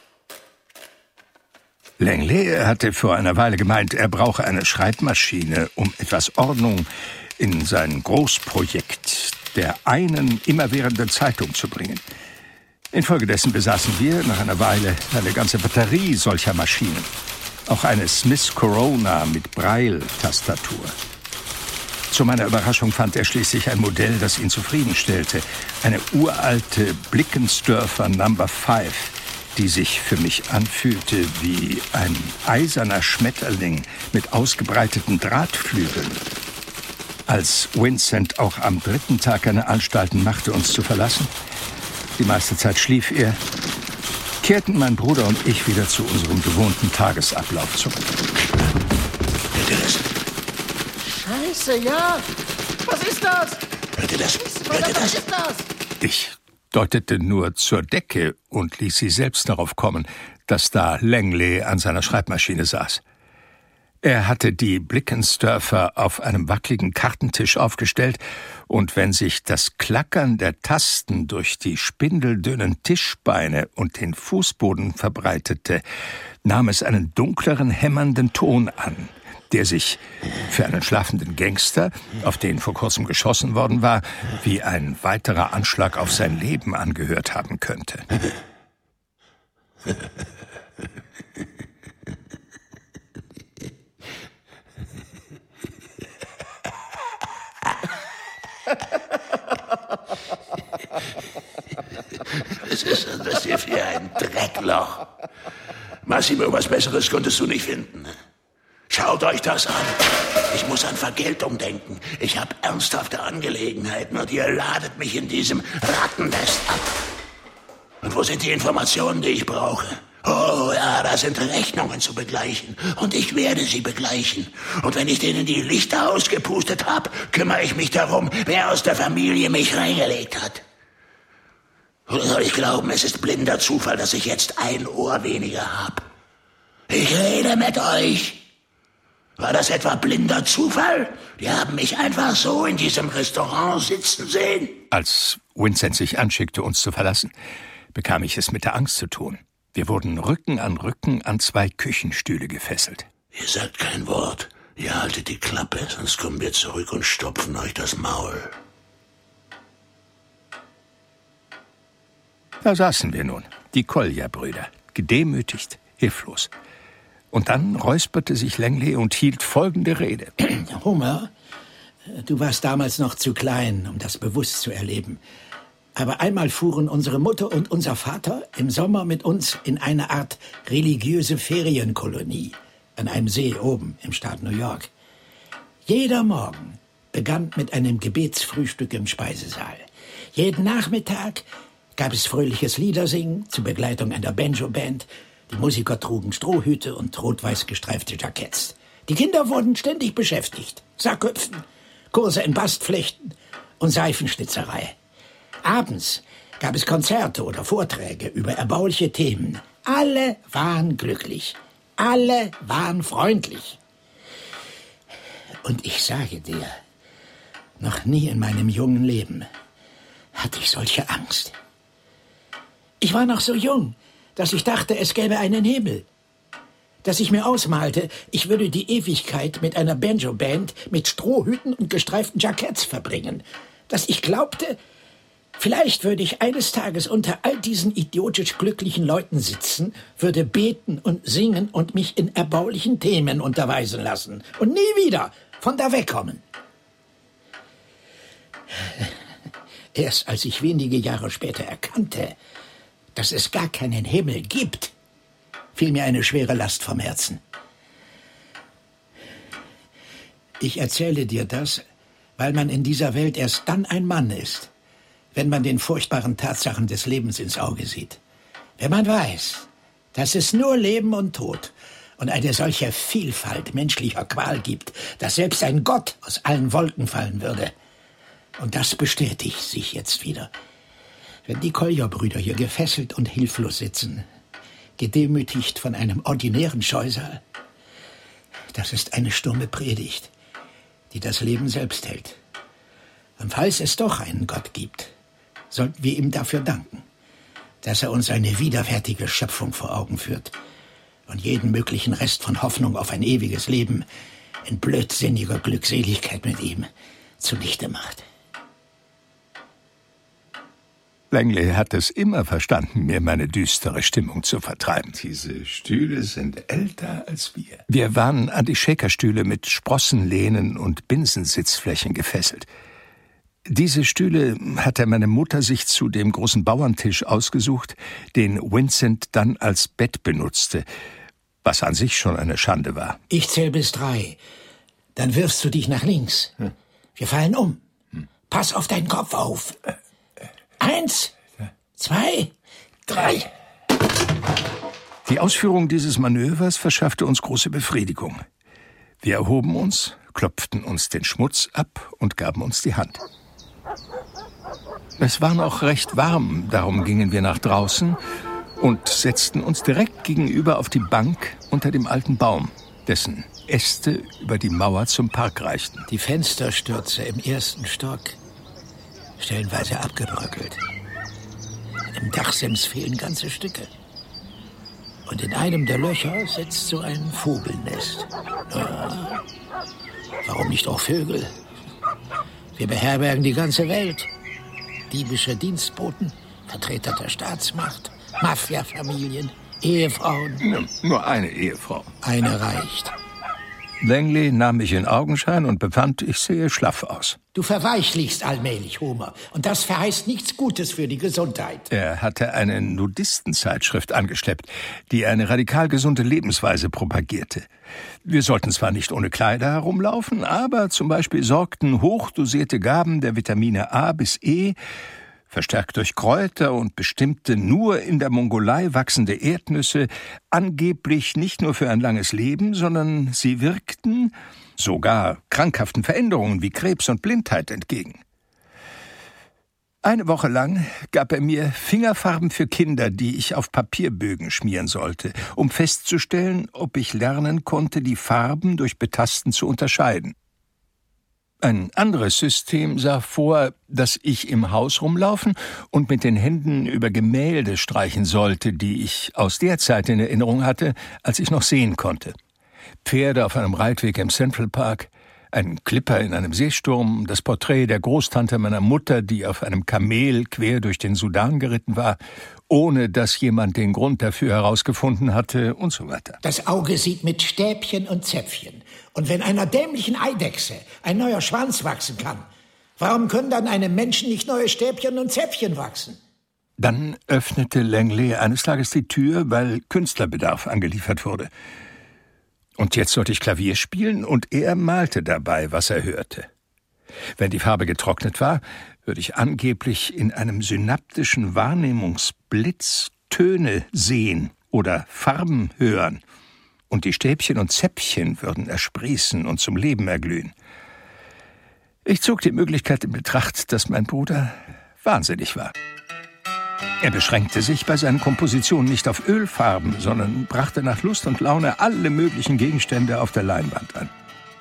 Langley hatte vor einer Weile gemeint, er brauche eine Schreibmaschine, um etwas Ordnung in sein Großprojekt der einen immerwährenden Zeitung zu bringen. Infolgedessen besaßen wir nach einer Weile eine ganze Batterie solcher Maschinen. Auch eine Smith Corona mit Braille-Tastatur. Zu meiner Überraschung fand er schließlich ein Modell, das ihn zufriedenstellte. Eine uralte Blickensdörfer Number Five, die sich für mich anfühlte wie ein eiserner Schmetterling mit ausgebreiteten Drahtflügeln. Als Vincent auch am dritten Tag eine Anstalten machte, uns zu verlassen, die meiste Zeit schlief er, kehrten mein Bruder und ich wieder zu unserem gewohnten Tagesablauf zurück. Hört ihr das? Scheiße, ja! Was ist das? Hört ihr das? Hört ihr das? Was ist das? Ich deutete nur zur Decke und ließ sie selbst darauf kommen, dass da Langley an seiner Schreibmaschine saß. Er hatte die Blickensdörfer auf einem wackeligen Kartentisch aufgestellt, und wenn sich das Klackern der Tasten durch die spindeldünnen Tischbeine und den Fußboden verbreitete, nahm es einen dunkleren, hämmernden Ton an, der sich für einen schlafenden Gangster, auf den vor kurzem geschossen worden war, wie ein weiterer Anschlag auf sein Leben angehört haben könnte. Was ist denn das hier für ein Dreckloch? Massimo, was Besseres konntest du nicht finden. Schaut euch das an. Ich muss an Vergeltung denken. Ich habe ernsthafte Angelegenheiten und ihr ladet mich in diesem Rattennest ab. Und wo sind die Informationen, die ich brauche? Oh ja, da sind Rechnungen zu begleichen. Und ich werde sie begleichen. Und wenn ich denen die Lichter ausgepustet habe, kümmere ich mich darum, wer aus der Familie mich reingelegt hat. Oder soll ich glauben, es ist blinder Zufall, dass ich jetzt ein Ohr weniger habe? Ich rede mit euch. War das etwa blinder Zufall? Die haben mich einfach so in diesem Restaurant sitzen sehen. Als Vincent sich anschickte, uns zu verlassen, bekam ich es mit der Angst zu tun. Wir wurden Rücken an Rücken an zwei Küchenstühle gefesselt. Ihr sagt kein Wort. Ihr haltet die Klappe, sonst kommen wir zurück und stopfen euch das Maul. Da saßen wir nun, die Collier-Brüder, gedemütigt, hilflos. Und dann räusperte sich Langley und hielt folgende Rede. Homer, du warst damals noch zu klein, um das bewusst zu erleben. Aber einmal fuhren unsere Mutter und unser Vater im Sommer mit uns in eine Art religiöse Ferienkolonie an einem See oben im Staat New York. Jeder Morgen begann mit einem Gebetsfrühstück im Speisesaal. Jeden Nachmittag gab es fröhliches Liedersingen zur Begleitung einer Banjo-Band. Die Musiker trugen Strohhüte und rot-weiß gestreifte Jacketts. Die Kinder wurden ständig beschäftigt. Sackhüpfen, Kurse in Bastflechten und Seifenschnitzerei. Abends gab es Konzerte oder Vorträge über erbauliche Themen. Alle waren glücklich. Alle waren freundlich. Und ich sage dir, noch nie in meinem jungen Leben hatte ich solche Angst. Ich war noch so jung, dass ich dachte, es gäbe einen Himmel. Dass ich mir ausmalte, ich würde die Ewigkeit mit einer Banjo-Band mit Strohhüten und gestreiften Jacketts verbringen. Dass ich glaubte, vielleicht würde ich eines Tages unter all diesen idiotisch glücklichen Leuten sitzen, würde beten und singen und mich in erbaulichen Themen unterweisen lassen und nie wieder von da wegkommen. Erst als ich wenige Jahre später erkannte, dass es gar keinen Himmel gibt, fiel mir eine schwere Last vom Herzen. Ich erzähle dir das, weil man in dieser Welt erst dann ein Mann ist, wenn man den furchtbaren Tatsachen des Lebens ins Auge sieht. Wenn man weiß, dass es nur Leben und Tod und eine solche Vielfalt menschlicher Qual gibt, dass selbst ein Gott aus allen Wolken fallen würde. Und das bestätigt sich jetzt wieder. Wenn die Collier-Brüder hier gefesselt und hilflos sitzen, gedemütigt von einem ordinären Scheusal, das ist eine stumme Predigt, die das Leben selbst hält. Und falls es doch einen Gott gibt, sollten wir ihm dafür danken, dass er uns eine widerwärtige Schöpfung vor Augen führt und jeden möglichen Rest von Hoffnung auf ein ewiges Leben in blödsinniger Glückseligkeit mit ihm zunichte macht. Langley hat es immer verstanden, mir meine düstere Stimmung zu vertreiben. Diese Stühle sind älter als wir. Wir waren an die Shakerstühle mit Sprossenlehnen und Binsensitzflächen gefesselt. Diese Stühle hatte meine Mutter sich zu dem großen Bauerntisch ausgesucht, den Vincent dann als Bett benutzte, was an sich schon eine Schande war. Ich zähl bis drei. Dann wirfst du dich nach links. Hm. Wir fallen um. Hm. Pass auf deinen Kopf auf. Eins, zwei, drei. Die Ausführung dieses Manövers verschaffte uns große Befriedigung. Wir erhoben uns, klopften uns den Schmutz ab und gaben uns die Hand. Es war noch recht warm, darum gingen wir nach draußen und setzten uns direkt gegenüber auf die Bank unter dem alten Baum, dessen Äste über die Mauer zum Park reichten. Die Fensterstürze im ersten Stock, stellenweise abgebröckelt. Im Dachsims fehlen ganze Stücke. Und in einem der Löcher sitzt so ein Vogelnest. Ja, warum nicht auch Vögel? Wir beherbergen die ganze Welt. Diebische Dienstboten, Vertreter der Staatsmacht, Mafia-Familien, Ehefrauen. Ja, nur eine Ehefrau. Eine reicht. Langley nahm mich in Augenschein und befand, ich sehe schlaff aus. Du verweichlichst allmählich, Homer. Und das verheißt nichts Gutes für die Gesundheit. Er hatte eine Nudistenzeitschrift angeschleppt, die eine radikal gesunde Lebensweise propagierte. Wir sollten zwar nicht ohne Kleider herumlaufen, aber zum Beispiel sorgten hochdosierte Gaben der Vitamine A bis E, verstärkt durch Kräuter und bestimmte nur in der Mongolei wachsende Erdnüsse, angeblich nicht nur für ein langes Leben, sondern sie wirkten sogar krankhaften Veränderungen wie Krebs und Blindheit entgegen. Eine Woche lang gab er mir Fingerfarben für Kinder, die ich auf Papierbögen schmieren sollte, um festzustellen, ob ich lernen konnte, die Farben durch Betasten zu unterscheiden. Ein anderes System sah vor, dass ich im Haus rumlaufen und mit den Händen über Gemälde streichen sollte, die ich aus der Zeit in Erinnerung hatte, als ich noch sehen konnte. Pferde auf einem Reitweg im Central Park, ein Klipper in einem Seesturm, das Porträt der Großtante meiner Mutter, die auf einem Kamel quer durch den Sudan geritten war, ohne dass jemand den Grund dafür herausgefunden hatte und so weiter. Das Auge sieht mit Stäbchen und Zäpfchen. Und wenn einer dämlichen Eidechse ein neuer Schwanz wachsen kann, warum können dann einem Menschen nicht neue Stäbchen und Zäpfchen wachsen? Dann öffnete Langley eines Tages die Tür, weil Künstlerbedarf angeliefert wurde. Und jetzt sollte ich Klavier spielen und er malte dabei, was er hörte. Wenn die Farbe getrocknet war, würde ich angeblich in einem synaptischen Wahrnehmungsblitz Töne sehen oder Farben hören. Und die Stäbchen und Zäpfchen würden ersprießen und zum Leben erglühen. Ich zog die Möglichkeit in Betracht, dass mein Bruder wahnsinnig war. Er beschränkte sich bei seinen Kompositionen nicht auf Ölfarben, sondern brachte nach Lust und Laune alle möglichen Gegenstände auf der Leinwand an.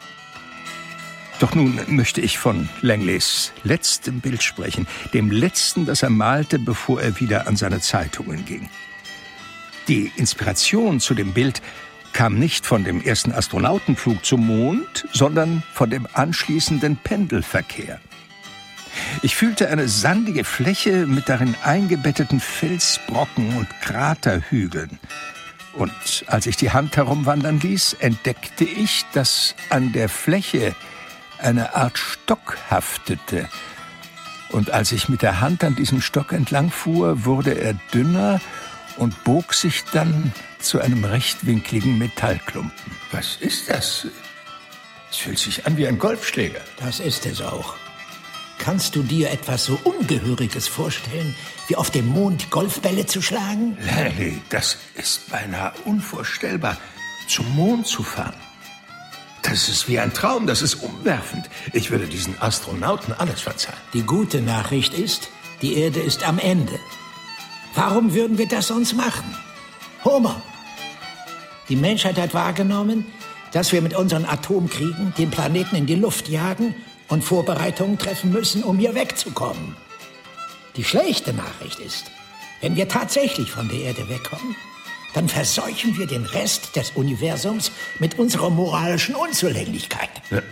Doch nun möchte ich von Langleys letztem Bild sprechen, dem letzten, das er malte, bevor er wieder an seine Zeitungen ging. Die Inspiration zu dem Bild kam nicht von dem ersten Astronautenflug zum Mond, sondern von dem anschließenden Pendelverkehr. Ich fühlte eine sandige Fläche mit darin eingebetteten Felsbrocken und Kraterhügeln. Und als ich die Hand herumwandern ließ, entdeckte ich, dass an der Fläche eine Art Stock haftete. Und als ich mit der Hand an diesem Stock entlang fuhr, wurde er dünner und bog sich dann zu einem rechtwinkligen Metallklumpen. Was ist das? Es fühlt sich an wie ein Golfschläger. Das ist es auch. Kannst du dir etwas so Ungehöriges vorstellen, wie auf dem Mond Golfbälle zu schlagen? Langley, das ist beinahe unvorstellbar, zum Mond zu fahren. Das ist wie ein Traum, das ist umwerfend. Ich würde diesen Astronauten alles verzeihen. Die gute Nachricht ist, die Erde ist am Ende. Warum würden wir das sonst machen? Homer, die Menschheit hat wahrgenommen, dass wir mit unseren Atomkriegen den Planeten in die Luft jagen und Vorbereitungen treffen müssen, um hier wegzukommen. Die schlechte Nachricht ist, wenn wir tatsächlich von der Erde wegkommen, dann verseuchen wir den Rest des Universums mit unserer moralischen Unzulänglichkeit.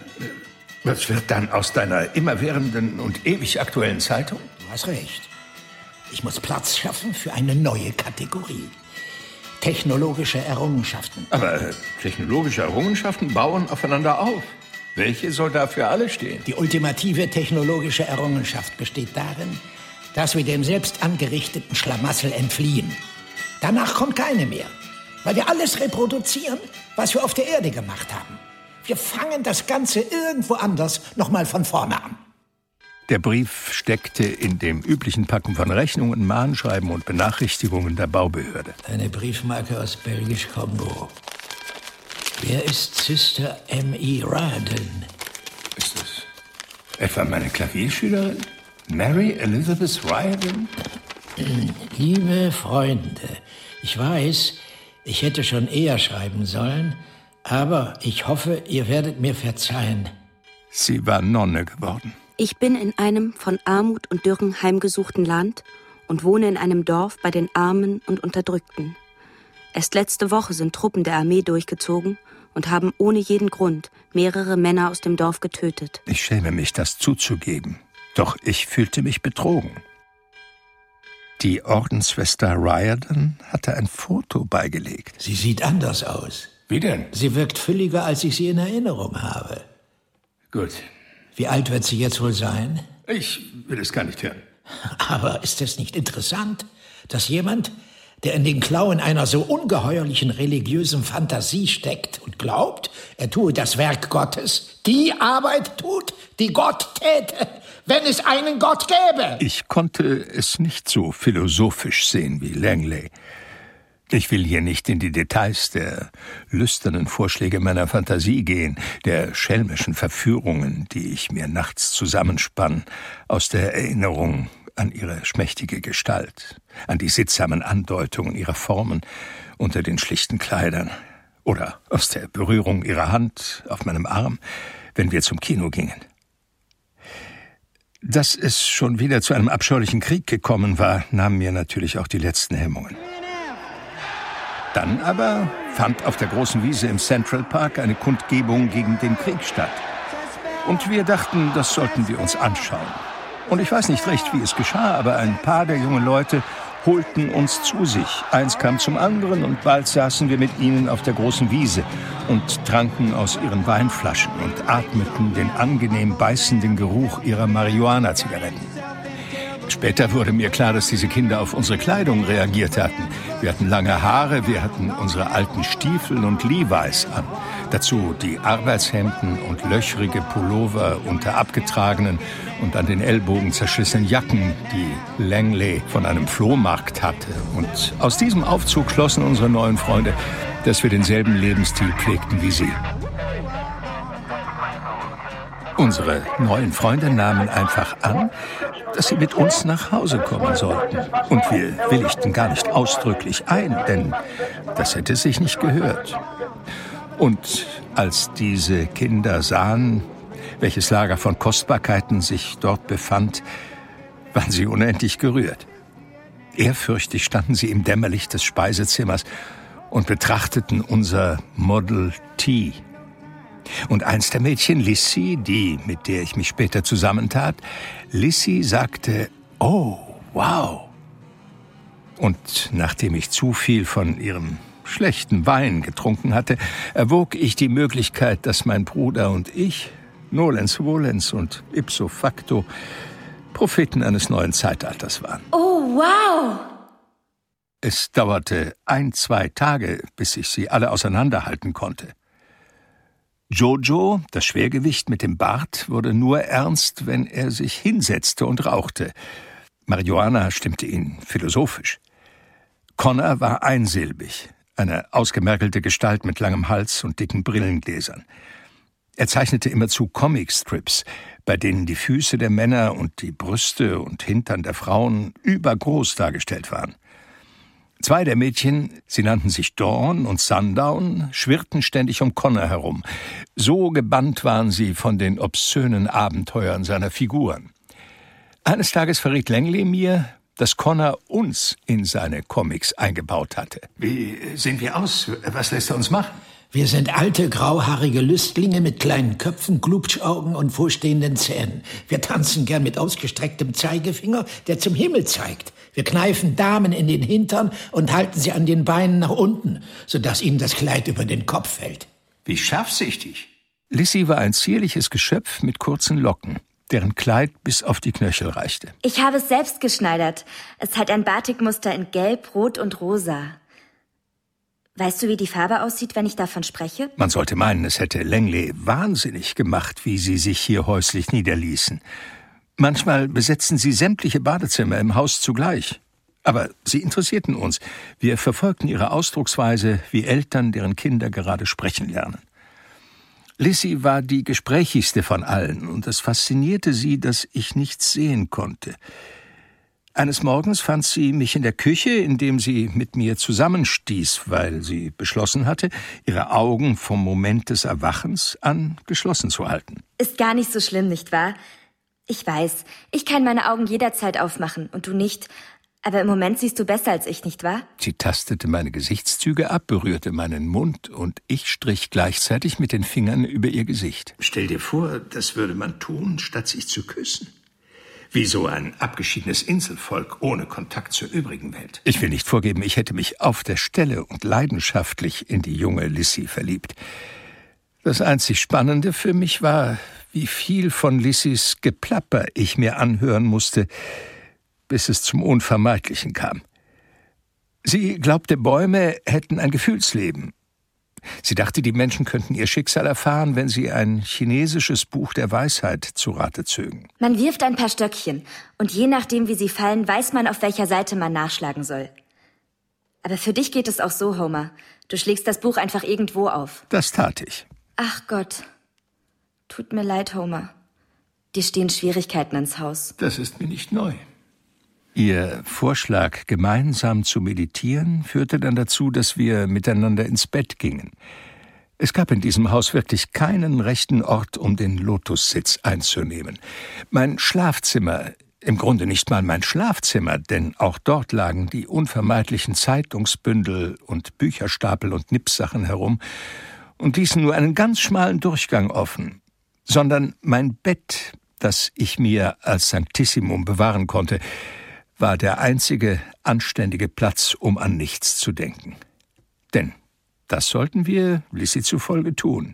Was wird dann aus deiner immerwährenden und ewig aktuellen Zeitung? Du hast recht. Ich muss Platz schaffen für eine neue Kategorie. Technologische Errungenschaften. Aber äh, technologische Errungenschaften bauen aufeinander auf. Welche soll da für alle stehen? Die ultimative technologische Errungenschaft besteht darin, dass wir dem selbst angerichteten Schlamassel entfliehen. Danach kommt keine mehr, weil wir alles reproduzieren, was wir auf der Erde gemacht haben. Wir fangen das Ganze irgendwo anders nochmal von vorne an. Der Brief steckte in dem üblichen Packen von Rechnungen, Mahnschreiben und Benachrichtigungen der Baubehörde. Eine Briefmarke aus Belgisch-Kongo. Wer ist Sister M E Riordan? Ist das etwa meine Klavierschülerin? Mary Elizabeth Riordan? Liebe Freunde, ich weiß, ich hätte schon eher schreiben sollen, aber ich hoffe, ihr werdet mir verzeihen. Sie war Nonne geworden. Ich bin in einem von Armut und Dürren heimgesuchten Land und wohne in einem Dorf bei den Armen und Unterdrückten. Erst letzte Woche sind Truppen der Armee durchgezogen und haben ohne jeden Grund mehrere Männer aus dem Dorf getötet. Ich schäme mich, das zuzugeben. Doch ich fühlte mich betrogen. Die Ordensschwester Riordan hatte ein Foto beigelegt. Sie sieht anders aus. Wie denn? Sie wirkt fülliger, als ich sie in Erinnerung habe. Gut. Wie alt wird sie jetzt wohl sein? Ich will es gar nicht hören. Aber ist es nicht interessant, dass jemand, der in den Klauen einer so ungeheuerlichen religiösen Fantasie steckt und glaubt, er tue das Werk Gottes, die Arbeit tut, die Gott täte, wenn es einen Gott gäbe? Ich konnte es nicht so philosophisch sehen wie Langley. Ich will hier nicht in die Details der lüsternen Vorschläge meiner Fantasie gehen, der schelmischen Verführungen, die ich mir nachts zusammenspann, aus der Erinnerung an ihre schmächtige Gestalt, an die sittsamen Andeutungen ihrer Formen unter den schlichten Kleidern oder aus der Berührung ihrer Hand auf meinem Arm, wenn wir zum Kino gingen. Dass es schon wieder zu einem abscheulichen Krieg gekommen war, nahm mir natürlich auch die letzten Hemmungen. Dann aber fand auf der großen Wiese im Central Park eine Kundgebung gegen den Krieg statt. Und wir dachten, das sollten wir uns anschauen. Und ich weiß nicht recht, wie es geschah, aber ein paar der jungen Leute holten uns zu sich. Eins kam zum anderen und bald saßen wir mit ihnen auf der großen Wiese und tranken aus ihren Weinflaschen und atmeten den angenehm beißenden Geruch ihrer Marihuana-Zigaretten. Später wurde mir klar, dass diese Kinder auf unsere Kleidung reagiert hatten. Wir hatten lange Haare, wir hatten unsere alten Stiefel und Levi's an. Dazu die Arbeitshemden und löchrige Pullover unter abgetragenen und an den Ellbogen zerschlissenen Jacken, die Langley von einem Flohmarkt hatte. Und aus diesem Aufzug schlossen unsere neuen Freunde, dass wir denselben Lebensstil pflegten wie sie. Unsere neuen Freunde nahmen einfach an, dass sie mit uns nach Hause kommen sollten. Und wir willigten gar nicht ausdrücklich ein, denn das hätte sich nicht gehört. Und als diese Kinder sahen, welches Lager von Kostbarkeiten sich dort befand, waren sie unendlich gerührt. Ehrfürchtig standen sie im Dämmerlicht des Speisezimmers und betrachteten unser Model T. Und eins der Mädchen, Lissy, die, mit der ich mich später zusammentat, Lissy sagte, oh, wow. Und nachdem ich zu viel von ihrem schlechten Wein getrunken hatte, erwog ich die Möglichkeit, dass mein Bruder und ich, nolens volens und ipso facto, Propheten eines neuen Zeitalters waren. Oh, wow! Es dauerte ein, zwei Tage, bis ich sie alle auseinanderhalten konnte. Jojo, das Schwergewicht mit dem Bart, wurde nur ernst, wenn er sich hinsetzte und rauchte. Marihuana stimmte ihn philosophisch. Connor war einsilbig, eine ausgemergelte Gestalt mit langem Hals und dicken Brillengläsern. Er zeichnete immerzu Comicstrips, bei denen die Füße der Männer und die Brüste und Hintern der Frauen übergroß dargestellt waren. Zwei der Mädchen, sie nannten sich Dawn und Sundown, schwirrten ständig um Connor herum. So gebannt waren sie von den obszönen Abenteuern seiner Figuren. Eines Tages verriet Langley mir, dass Connor uns in seine Comics eingebaut hatte. Wie sehen wir aus? Was lässt er uns machen? Wir sind alte, grauhaarige Lüstlinge mit kleinen Köpfen, Glubschaugen und vorstehenden Zähnen. Wir tanzen gern mit ausgestrecktem Zeigefinger, der zum Himmel zeigt. Wir kneifen Damen in den Hintern und halten sie an den Beinen nach unten, sodass ihnen das Kleid über den Kopf fällt. Wie scharfsichtig. Lissy war ein zierliches Geschöpf mit kurzen Locken, deren Kleid bis auf die Knöchel reichte. Ich habe es selbst geschneidert. Es hat ein Batikmuster in Gelb, Rot und Rosa. Weißt du, wie die Farbe aussieht, wenn ich davon spreche? Man sollte meinen, es hätte Langley wahnsinnig gemacht, wie sie sich hier häuslich niederließen. Manchmal besetzten sie sämtliche Badezimmer im Haus zugleich. Aber sie interessierten uns. Wir verfolgten ihre Ausdrucksweise wie Eltern, deren Kinder gerade sprechen lernen. Lissy war die gesprächigste von allen, und es faszinierte sie, dass ich nichts sehen konnte. Eines Morgens fand sie mich in der Küche, indem sie mit mir zusammenstieß, weil sie beschlossen hatte, ihre Augen vom Moment des Erwachens an geschlossen zu halten. Ist gar nicht so schlimm, nicht wahr? Ich weiß, ich kann meine Augen jederzeit aufmachen und du nicht. Aber im Moment siehst du besser als ich, nicht wahr? Sie tastete meine Gesichtszüge ab, berührte meinen Mund und ich strich gleichzeitig mit den Fingern über ihr Gesicht. Stell dir vor, das würde man tun, statt sich zu küssen. Wie so ein abgeschiedenes Inselvolk ohne Kontakt zur übrigen Welt. Ich will nicht vorgeben, ich hätte mich auf der Stelle und leidenschaftlich in die junge Lissy verliebt. Das einzig Spannende für mich war, wie viel von Lissys Geplapper ich mir anhören musste, bis es zum Unvermeidlichen kam. Sie glaubte, Bäume hätten ein Gefühlsleben. Sie dachte, die Menschen könnten ihr Schicksal erfahren, wenn sie ein chinesisches Buch der Weisheit zu Rate zögen. Man wirft ein paar Stöckchen und je nachdem, wie sie fallen, weiß man, auf welcher Seite man nachschlagen soll. Aber für dich geht es auch so, Homer. Du schlägst das Buch einfach irgendwo auf. Das tat ich. Ach Gott. Tut mir leid, Homer. Dir stehen Schwierigkeiten ins Haus. Das ist mir nicht neu. Ihr Vorschlag, gemeinsam zu meditieren, führte dann dazu, dass wir miteinander ins Bett gingen. Es gab in diesem Haus wirklich keinen rechten Ort, um den Lotussitz einzunehmen. Mein Schlafzimmer, im Grunde nicht mal mein Schlafzimmer, denn auch dort lagen die unvermeidlichen Zeitungsbündel und Bücherstapel und Nippsachen herum und ließen nur einen ganz schmalen Durchgang offen, sondern mein Bett, das ich mir als Sanctissimum bewahren konnte, war der einzige anständige Platz, um an nichts zu denken. Denn das sollten wir Lissy zufolge tun.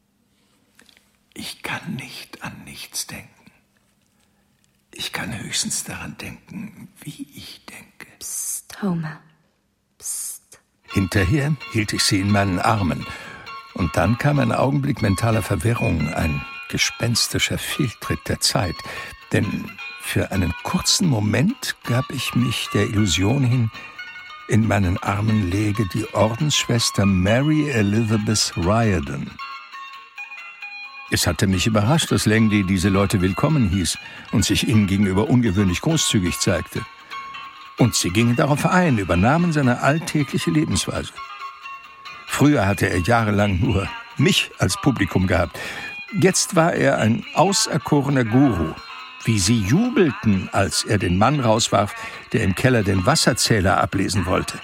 Ich kann nicht an nichts denken. Ich kann höchstens daran denken, wie ich denke. Psst, Homer. Psst. Hinterher hielt ich sie in meinen Armen. Und dann kam ein Augenblick mentaler Verwirrung, ein gespenstischer Fehltritt der Zeit. Denn für einen kurzen Moment gab ich mich der Illusion hin, in meinen Armen läge die Ordensschwester Mary Elizabeth Riordan. Es hatte mich überrascht, dass Langley diese Leute willkommen hieß und sich ihnen gegenüber ungewöhnlich großzügig zeigte. Und sie gingen darauf ein, übernahmen seine alltägliche Lebensweise. Früher hatte er jahrelang nur mich als Publikum gehabt. Jetzt war er ein auserkorener Guru. Wie sie jubelten, als er den Mann rauswarf, der im Keller den Wasserzähler ablesen wollte.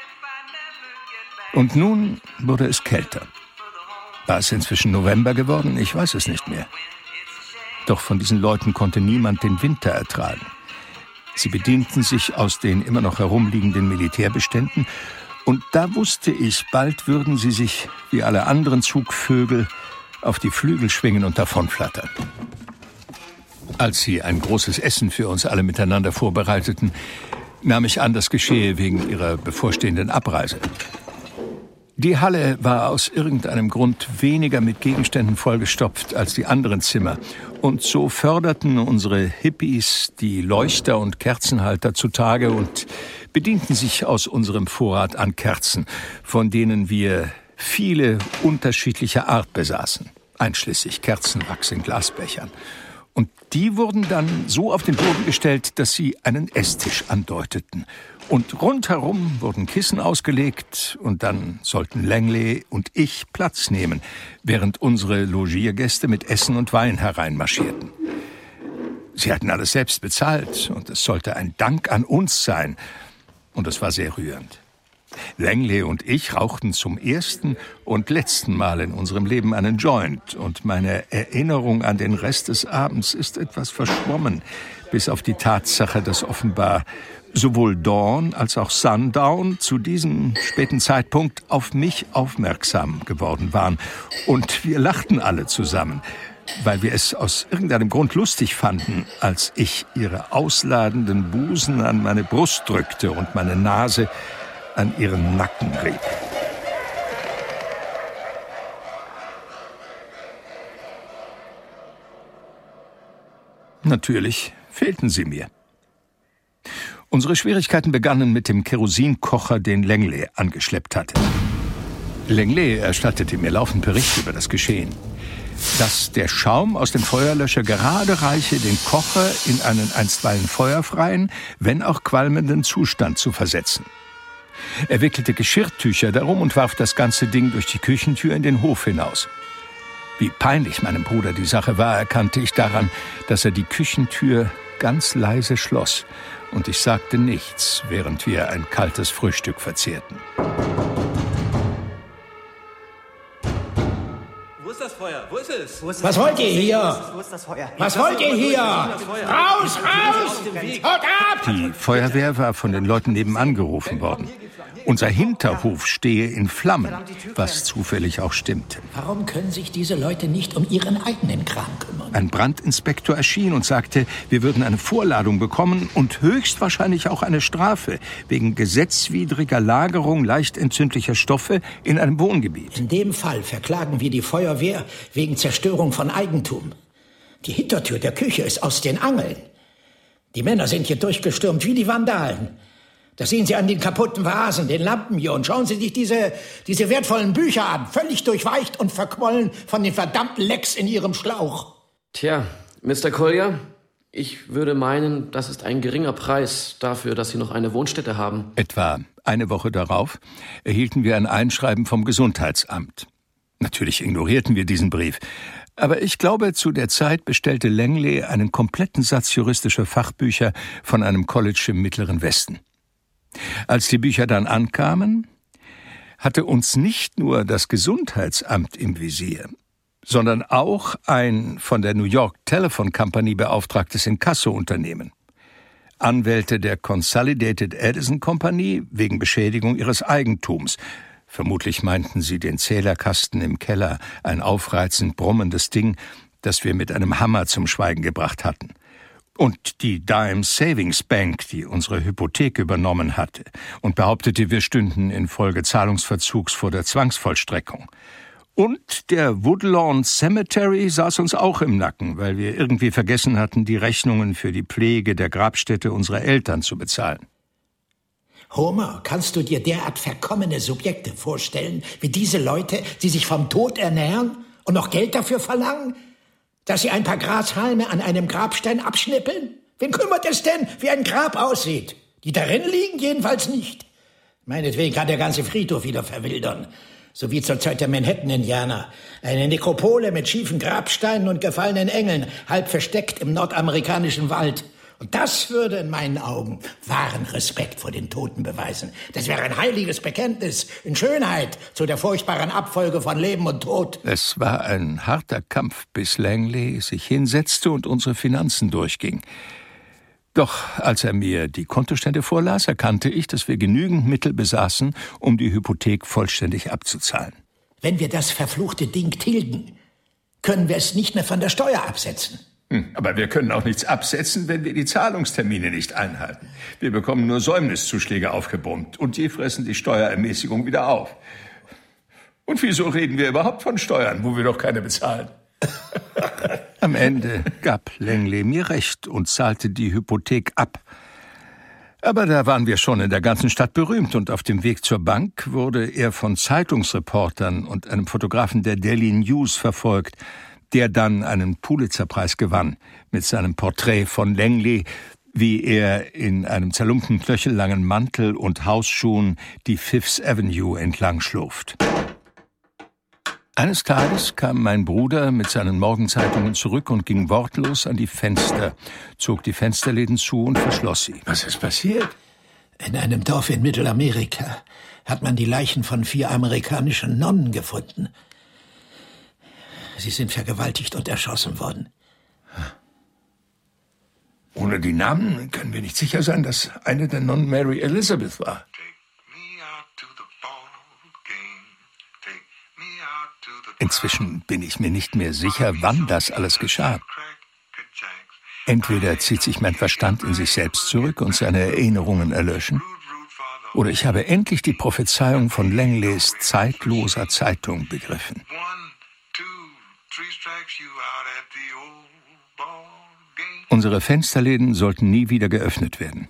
Und nun wurde es kälter. War es inzwischen November geworden? Ich weiß es nicht mehr. Doch von diesen Leuten konnte niemand den Winter ertragen. Sie bedienten sich aus den immer noch herumliegenden Militärbeständen, und da wusste ich, bald würden sie sich, wie alle anderen Zugvögel, auf die Flügel schwingen und davonflattern. Als sie ein großes Essen für uns alle miteinander vorbereiteten, nahm ich an, das geschehe wegen ihrer bevorstehenden Abreise. Die Halle war aus irgendeinem Grund weniger mit Gegenständen vollgestopft als die anderen Zimmer. Und so förderten unsere Hippies die Leuchter und Kerzenhalter zutage und bedienten sich aus unserem Vorrat an Kerzen, von denen wir viele unterschiedlicher Art besaßen, einschließlich Kerzenwachs in Glasbechern. Und die wurden dann so auf den Boden gestellt, dass sie einen Esstisch andeuteten. Und rundherum wurden Kissen ausgelegt und dann sollten Langley und ich Platz nehmen, während unsere Logiergäste mit Essen und Wein hereinmarschierten. Sie hatten alles selbst bezahlt und es sollte ein Dank an uns sein. Und es war sehr rührend. Langley und ich rauchten zum ersten und letzten Mal in unserem Leben einen Joint und meine Erinnerung an den Rest des Abends ist etwas verschwommen, bis auf die Tatsache, dass offenbar sowohl Dawn als auch Sundown zu diesem späten Zeitpunkt auf mich aufmerksam geworden waren. Und wir lachten alle zusammen, weil wir es aus irgendeinem Grund lustig fanden, als ich ihre ausladenden Busen an meine Brust drückte und meine Nase an ihren Nacken rieb. Natürlich fehlten sie mir. Unsere Schwierigkeiten begannen mit dem Kerosinkocher, den Langley angeschleppt hatte. Langley erstattete mir laufend Bericht über das Geschehen. Dass der Schaum aus dem Feuerlöscher gerade reiche, den Kocher in einen einstweilen feuerfreien, wenn auch qualmenden Zustand zu versetzen. Er wickelte Geschirrtücher darum und warf das ganze Ding durch die Küchentür in den Hof hinaus. Wie peinlich meinem Bruder die Sache war, erkannte ich daran, dass er die Küchentür ganz leise schloss, und ich sagte nichts, während wir ein kaltes Frühstück verzehrten. ist das Feuer? Wo ist es? Wo ist Was wollt ihr hier? Wo ist das Feuer? Was wollt ihr hier? Raus, raus! Haut ab! Die Feuerwehr war von den Leuten nebenan gerufen worden. Unser Hinterhof stehe in Flammen, was zufällig auch stimmte. Warum können sich diese Leute nicht um ihren eigenen Kram kümmern? Ein Brandinspektor erschien und sagte, wir würden eine Vorladung bekommen und höchstwahrscheinlich auch eine Strafe wegen gesetzwidriger Lagerung leicht entzündlicher Stoffe in einem Wohngebiet. In dem Fall verklagen wir die Feuerwehr wegen Zerstörung von Eigentum. Die Hintertür der Küche ist aus den Angeln. Die Männer sind hier durchgestürmt wie die Vandalen. Das sehen Sie an den kaputten Vasen, den Lampen hier. Und schauen Sie sich diese, diese wertvollen Bücher an. Völlig durchweicht und verquollen von den verdammten Lecks in Ihrem Schlauch. Tja, Mister Collier, ich würde meinen, das ist ein geringer Preis dafür, dass Sie noch eine Wohnstätte haben. Etwa eine Woche darauf erhielten wir ein Einschreiben vom Gesundheitsamt. Natürlich ignorierten wir diesen Brief. Aber ich glaube, zu der Zeit bestellte Langley einen kompletten Satz juristischer Fachbücher von einem College im Mittleren Westen. Als die Bücher dann ankamen, hatte uns nicht nur das Gesundheitsamt im Visier, sondern auch ein von der New York Telephone Company beauftragtes Inkasso-Unternehmen. Anwälte der Consolidated Edison Company wegen Beschädigung ihres Eigentums. Vermutlich meinten sie den Zählerkasten im Keller, ein aufreizend brummendes Ding, das wir mit einem Hammer zum Schweigen gebracht hatten. Und die Dime Savings Bank, die unsere Hypothek übernommen hatte und behauptete, wir stünden infolge Zahlungsverzugs vor der Zwangsvollstreckung. Und der Woodlawn Cemetery saß uns auch im Nacken, weil wir irgendwie vergessen hatten, die Rechnungen für die Pflege der Grabstätte unserer Eltern zu bezahlen. Homer, kannst du dir derart verkommene Subjekte vorstellen, wie diese Leute, die sich vom Tod ernähren und noch Geld dafür verlangen? Dass sie ein paar Grashalme an einem Grabstein abschnippeln? Wen kümmert es denn, wie ein Grab aussieht? Die darin liegen jedenfalls nicht. Meinetwegen kann der ganze Friedhof wieder verwildern. So wie zur Zeit der Manhattan-Indianer. Eine Nekropole mit schiefen Grabsteinen und gefallenen Engeln, halb versteckt im nordamerikanischen Wald. Und das würde in meinen Augen wahren Respekt vor den Toten beweisen. Das wäre ein heiliges Bekenntnis in Schönheit zu der furchtbaren Abfolge von Leben und Tod. Es war ein harter Kampf, bis Langley sich hinsetzte und unsere Finanzen durchging. Doch als er mir die Kontostände vorlas, erkannte ich, dass wir genügend Mittel besaßen, um die Hypothek vollständig abzuzahlen. Wenn wir das verfluchte Ding tilgen, können wir es nicht mehr von der Steuer absetzen. Aber wir können auch nichts absetzen, wenn wir die Zahlungstermine nicht einhalten. Wir bekommen nur Säumniszuschläge aufgebrummt und die fressen die Steuerermäßigung wieder auf. Und wieso reden wir überhaupt von Steuern, wo wir doch keine bezahlen? Am Ende gab Langley mir recht und zahlte die Hypothek ab. Aber da waren wir schon in der ganzen Stadt berühmt und auf dem Weg zur Bank wurde er von Zeitungsreportern und einem Fotografen der Daily News verfolgt, der dann einen Pulitzer-Preis gewann mit seinem Porträt von Langley, wie er in einem zerlumpten knöchellangen Mantel und Hausschuhen die Fifth Avenue entlang schlurft. Eines Tages kam mein Bruder mit seinen Morgenzeitungen zurück und ging wortlos an die Fenster, zog die Fensterläden zu und verschloss sie. Was ist passiert? In einem Dorf in Mittelamerika hat man die Leichen von vier amerikanischen Nonnen gefunden. Sie sind vergewaltigt und erschossen worden. Ohne die Namen können wir nicht sicher sein, dass eine der Nonnen Mary Elizabeth war. Inzwischen bin ich mir nicht mehr sicher, wann das alles geschah. Entweder zieht sich mein Verstand in sich selbst zurück und seine Erinnerungen erlöschen, oder ich habe endlich die Prophezeiung von Langleys zeitloser Zeitung begriffen. Unsere Fensterläden sollten nie wieder geöffnet werden.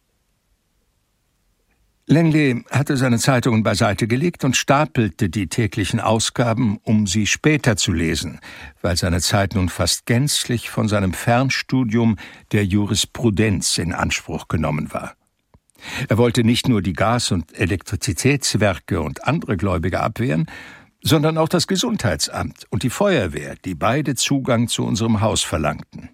Langley hatte seine Zeitungen beiseite gelegt und stapelte die täglichen Ausgaben, um sie später zu lesen, weil seine Zeit nun fast gänzlich von seinem Fernstudium der Jurisprudenz in Anspruch genommen war. Er wollte nicht nur die Gas- und Elektrizitätswerke und andere Gläubiger abwehren, sondern auch das Gesundheitsamt und die Feuerwehr, die beide Zugang zu unserem Haus verlangten.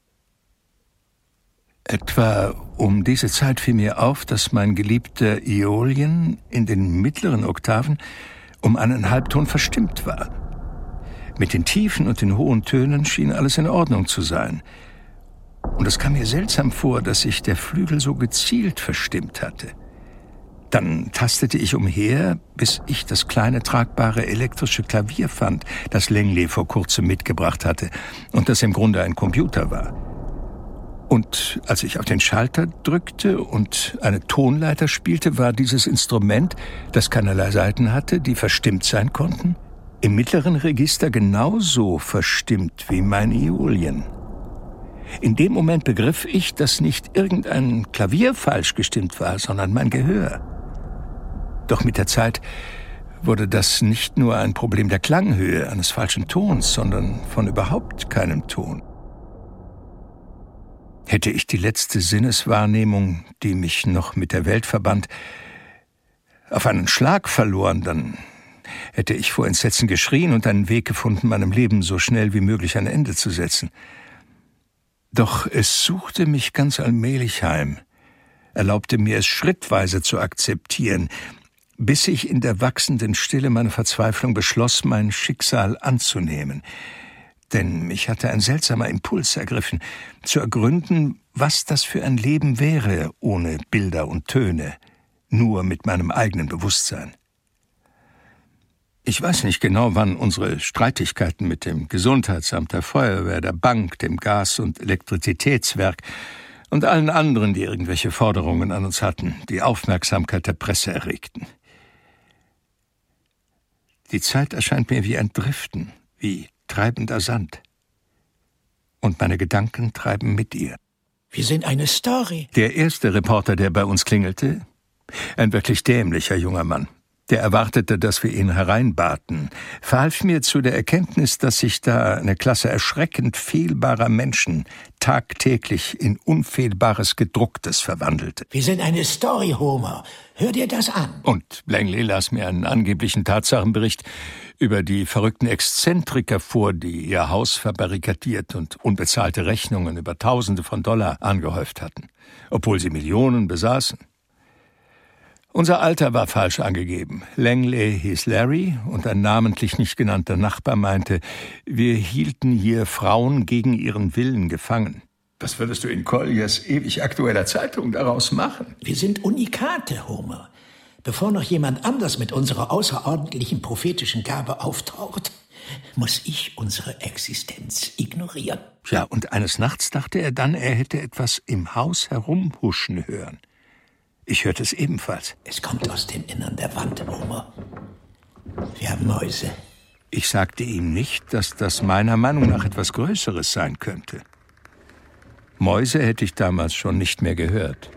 Etwa um diese Zeit fiel mir auf, dass mein geliebter Äolien in den mittleren Oktaven um einen Halbton verstimmt war. Mit den tiefen und den hohen Tönen schien alles in Ordnung zu sein. Und es kam mir seltsam vor, dass sich der Flügel so gezielt verstimmt hatte. Dann tastete ich umher, bis ich das kleine tragbare elektrische Klavier fand, das Langley vor kurzem mitgebracht hatte und das im Grunde ein Computer war. Und als ich auf den Schalter drückte und eine Tonleiter spielte, war dieses Instrument, das keinerlei Saiten hatte, die verstimmt sein konnten, im mittleren Register genauso verstimmt wie mein Äolien. In dem Moment begriff ich, dass nicht irgendein Klavier falsch gestimmt war, sondern mein Gehör. Doch mit der Zeit wurde das nicht nur ein Problem der Klanghöhe eines falschen Tons, sondern von überhaupt keinem Ton. Hätte ich die letzte Sinneswahrnehmung, die mich noch mit der Welt verband, auf einen Schlag verloren, dann hätte ich vor Entsetzen geschrien und einen Weg gefunden, meinem Leben so schnell wie möglich ein Ende zu setzen. Doch es suchte mich ganz allmählich heim, erlaubte mir es schrittweise zu akzeptieren, bis ich in der wachsenden Stille meiner Verzweiflung beschloss, mein Schicksal anzunehmen. Denn mich hatte ein seltsamer Impuls ergriffen, zu ergründen, was das für ein Leben wäre, ohne Bilder und Töne, nur mit meinem eigenen Bewusstsein. Ich weiß nicht genau, wann unsere Streitigkeiten mit dem Gesundheitsamt, der Feuerwehr, der Bank, dem Gas- und Elektrizitätswerk und allen anderen, die irgendwelche Forderungen an uns hatten, die Aufmerksamkeit der Presse erregten. Die Zeit erscheint mir wie ein Driften, wie treibender Sand. Und meine Gedanken treiben mit ihr. Wir sind eine Story. Der erste Reporter, der bei uns klingelte, ein wirklich dämlicher junger Mann, der erwartete, dass wir ihn hereinbaten, verhalf mir zu der Erkenntnis, dass sich da eine Klasse erschreckend fehlbarer Menschen tagtäglich in unfehlbares Gedrucktes verwandelte. Wir sind eine Story, Homer. Hör dir das an. Und Langley las mir einen angeblichen Tatsachenbericht über die verrückten Exzentriker vor, die ihr Haus verbarrikadiert und unbezahlte Rechnungen über Tausende von Dollar angehäuft hatten, obwohl sie Millionen besaßen. Unser Alter war falsch angegeben. Langley hieß Larry und ein namentlich nicht genannter Nachbar meinte, wir hielten hier Frauen gegen ihren Willen gefangen. Was würdest du in Colliers ewig aktueller Zeitung daraus machen? Wir sind Unikate, Homer. Bevor noch jemand anders mit unserer außerordentlichen prophetischen Gabe auftaucht, muss ich unsere Existenz ignorieren. Ja, und eines Nachts dachte er dann, er hätte etwas im Haus herumhuschen hören. Ich hörte es ebenfalls. Es kommt aus dem Innern der Wand, Homer. Wir haben Mäuse. Ich sagte ihm nicht, dass das meiner Meinung nach etwas Größeres sein könnte. Mäuse hätte ich damals schon nicht mehr gehört.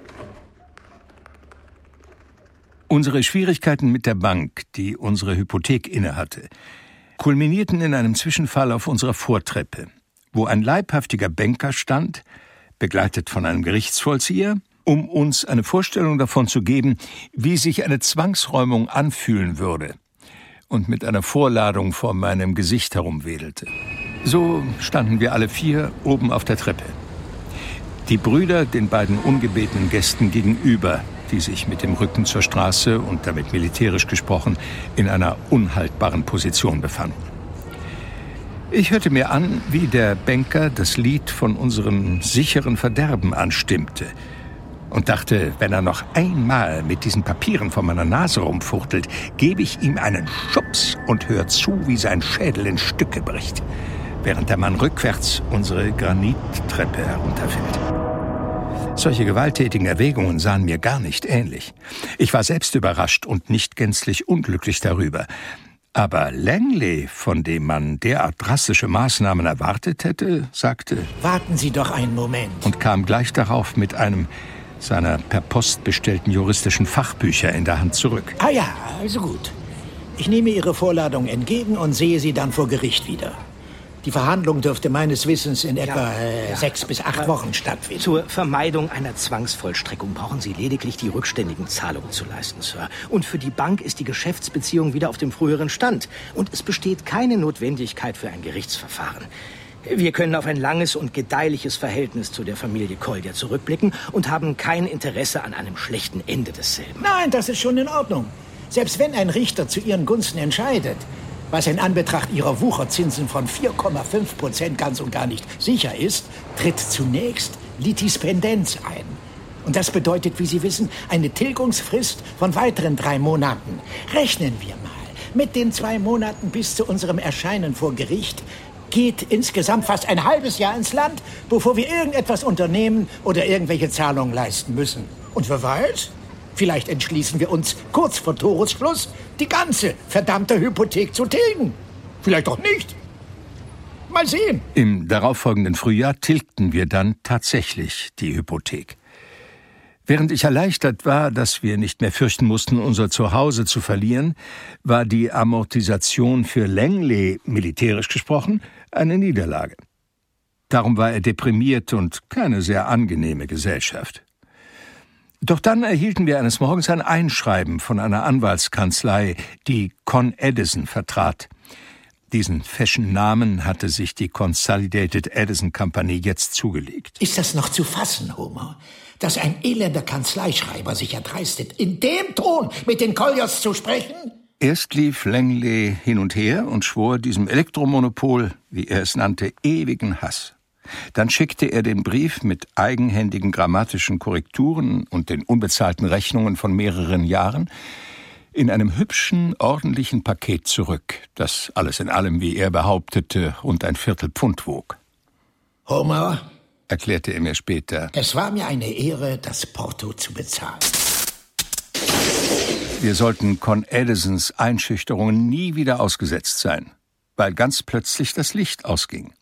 Unsere Schwierigkeiten mit der Bank, die unsere Hypothek innehatte, kulminierten in einem Zwischenfall auf unserer Vortreppe, wo ein leibhaftiger Banker stand, begleitet von einem Gerichtsvollzieher, um uns eine Vorstellung davon zu geben, wie sich eine Zwangsräumung anfühlen würde, und mit einer Vorladung vor meinem Gesicht herumwedelte. So standen wir alle vier oben auf der Treppe. Die Brüder den beiden ungebetenen Gästen gegenüber, die sich mit dem Rücken zur Straße und damit militärisch gesprochen in einer unhaltbaren Position befanden. Ich hörte mir an, wie der Banker das Lied von unserem sicheren Verderben anstimmte und dachte, wenn er noch einmal mit diesen Papieren vor meiner Nase rumfuchtelt, gebe ich ihm einen Schubs und hör zu, wie sein Schädel in Stücke bricht, während der Mann rückwärts unsere Granittreppe herunterfällt. Solche gewalttätigen Erwägungen sahen mir gar nicht ähnlich. Ich war selbst überrascht und nicht gänzlich unglücklich darüber. Aber Langley, von dem man derart drastische Maßnahmen erwartet hätte, sagte: Warten Sie doch einen Moment. Und kam gleich darauf mit einem seiner per Post bestellten juristischen Fachbücher in der Hand zurück. Ah ja, also gut. Ich nehme Ihre Vorladung entgegen und sehe Sie dann vor Gericht wieder. Die Verhandlung dürfte meines Wissens in etwa ja, äh, ja. sechs bis acht Wochen stattfinden. Zur Vermeidung einer Zwangsvollstreckung brauchen Sie lediglich die rückständigen Zahlungen zu leisten, Sir. Und für die Bank ist die Geschäftsbeziehung wieder auf dem früheren Stand. Und es besteht keine Notwendigkeit für ein Gerichtsverfahren. Wir können auf ein langes und gedeihliches Verhältnis zu der Familie Collier zurückblicken und haben kein Interesse an einem schlechten Ende desselben. Nein, das ist schon in Ordnung. Selbst wenn ein Richter zu Ihren Gunsten entscheidet, Was in Anbetracht ihrer Wucherzinsen von vier Komma fünf Prozent ganz und gar nicht sicher ist, tritt zunächst Litispendenz ein. Und das bedeutet, wie Sie wissen, eine Tilgungsfrist von weiteren drei Monaten. Rechnen wir mal. Mit den zwei Monaten bis zu unserem Erscheinen vor Gericht geht insgesamt fast ein halbes Jahr ins Land, bevor wir irgendetwas unternehmen oder irgendwelche Zahlungen leisten müssen. Und wer weiß, vielleicht entschließen wir uns kurz vor Toresschluss, die ganze verdammte Hypothek zu tilgen. Vielleicht auch nicht. Mal sehen. Im darauffolgenden Frühjahr tilgten wir dann tatsächlich die Hypothek. Während ich erleichtert war, dass wir nicht mehr fürchten mussten, unser Zuhause zu verlieren, war die Amortisation für Langley, militärisch gesprochen, eine Niederlage. Darum war er deprimiert und keine sehr angenehme Gesellschaft. Doch dann erhielten wir eines Morgens ein Einschreiben von einer Anwaltskanzlei, die Con Edison vertrat. Diesen feschen Namen hatte sich die Consolidated Edison Company jetzt zugelegt. Ist das noch zu fassen, Homer, dass ein elender Kanzleischreiber sich erdreistet, in dem Ton mit den Colliers zu sprechen? Erst lief Langley hin und her und schwor diesem Elektromonopol, wie er es nannte, ewigen Hass. Dann schickte er den Brief mit eigenhändigen grammatischen Korrekturen und den unbezahlten Rechnungen von mehreren Jahren in einem hübschen, ordentlichen Paket zurück, das alles in allem, wie er behauptete, rund ein Viertel Pfund wog. Homer, erklärte er mir später, es war mir eine Ehre, das Porto zu bezahlen. Wir sollten Con Edisons Einschüchterungen nie wieder ausgesetzt sein, weil ganz plötzlich das Licht ausging.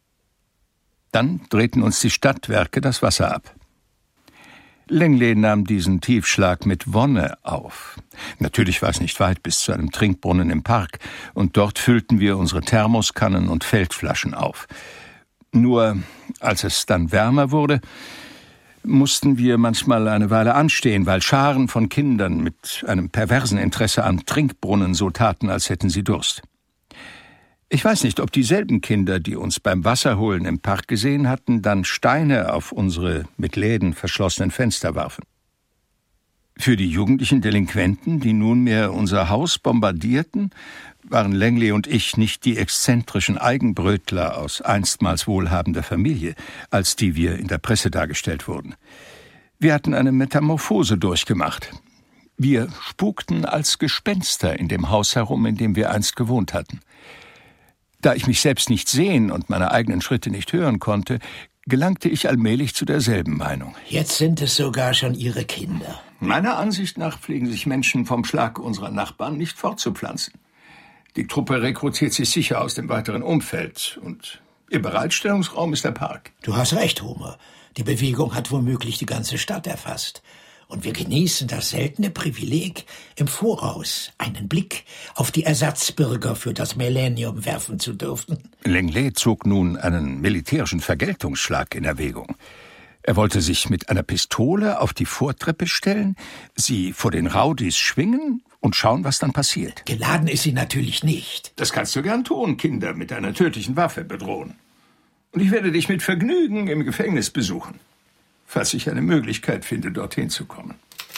Dann drehten uns die Stadtwerke das Wasser ab. Langley nahm diesen Tiefschlag mit Wonne auf. Natürlich war es nicht weit bis zu einem Trinkbrunnen im Park, und dort füllten wir unsere Thermoskannen und Feldflaschen auf. Nur, als es dann wärmer wurde, mussten wir manchmal eine Weile anstehen, weil Scharen von Kindern mit einem perversen Interesse am Trinkbrunnen so taten, als hätten sie Durst. Ich weiß nicht, ob dieselben Kinder, die uns beim Wasserholen im Park gesehen hatten, dann Steine auf unsere mit Läden verschlossenen Fenster warfen. Für die jugendlichen Delinquenten, die nunmehr unser Haus bombardierten, waren Langley und ich nicht die exzentrischen Eigenbrötler aus einstmals wohlhabender Familie, als die wir in der Presse dargestellt wurden. Wir hatten eine Metamorphose durchgemacht. Wir spukten als Gespenster in dem Haus herum, in dem wir einst gewohnt hatten. Da ich mich selbst nicht sehen und meine eigenen Schritte nicht hören konnte, gelangte ich allmählich zu derselben Meinung. Jetzt sind es sogar schon Ihre Kinder. Meiner Ansicht nach pflegen sich Menschen vom Schlag unserer Nachbarn nicht fortzupflanzen. Die Truppe rekrutiert sich sicher aus dem weiteren Umfeld und ihr Bereitstellungsraum ist der Park. Du hast recht, Homer. Die Bewegung hat womöglich die ganze Stadt erfasst. Und wir genießen das seltene Privileg, im Voraus einen Blick auf die Ersatzbürger für das Millennium werfen zu dürfen. Langley zog nun einen militärischen Vergeltungsschlag in Erwägung. Er wollte sich mit einer Pistole auf die Vortreppe stellen, sie vor den Rowdies schwingen und schauen, was dann passiert. Geladen ist sie natürlich nicht. Das kannst du gern tun, Kinder mit einer tödlichen Waffe bedrohen. Und ich werde dich mit Vergnügen im Gefängnis besuchen, falls ich eine Möglichkeit finde, dorthin zu kommen.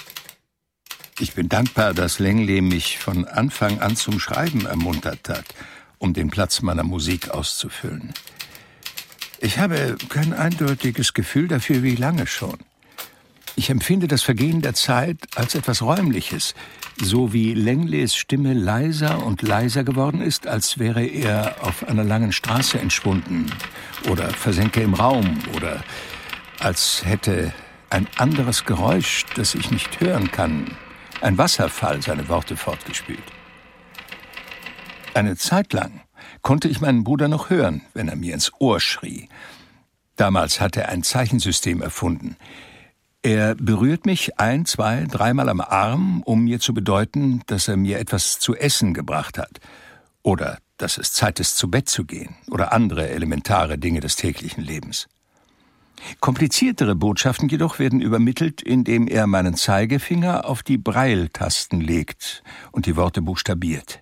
Ich bin dankbar, dass Langley mich von Anfang an zum Schreiben ermuntert hat, um den Platz meiner Musik auszufüllen. Ich habe kein eindeutiges Gefühl dafür, wie lange schon. Ich empfinde das Vergehen der Zeit als etwas Räumliches, so wie Langleys Stimme leiser und leiser geworden ist, als wäre er auf einer langen Straße entschwunden oder versenke im Raum oder als hätte ein anderes Geräusch, das ich nicht hören kann, ein Wasserfall, seine Worte fortgespült. Eine Zeit lang konnte ich meinen Bruder noch hören, wenn er mir ins Ohr schrie. Damals hat er ein Zeichensystem erfunden. Er berührt mich ein, zwei, dreimal am Arm, um mir zu bedeuten, dass er mir etwas zu essen gebracht hat. Oder dass es Zeit ist, zu Bett zu gehen. Oder andere elementare Dinge des täglichen Lebens. Kompliziertere Botschaften jedoch werden übermittelt, indem er meinen Zeigefinger auf die Braille-Tasten legt und die Worte buchstabiert.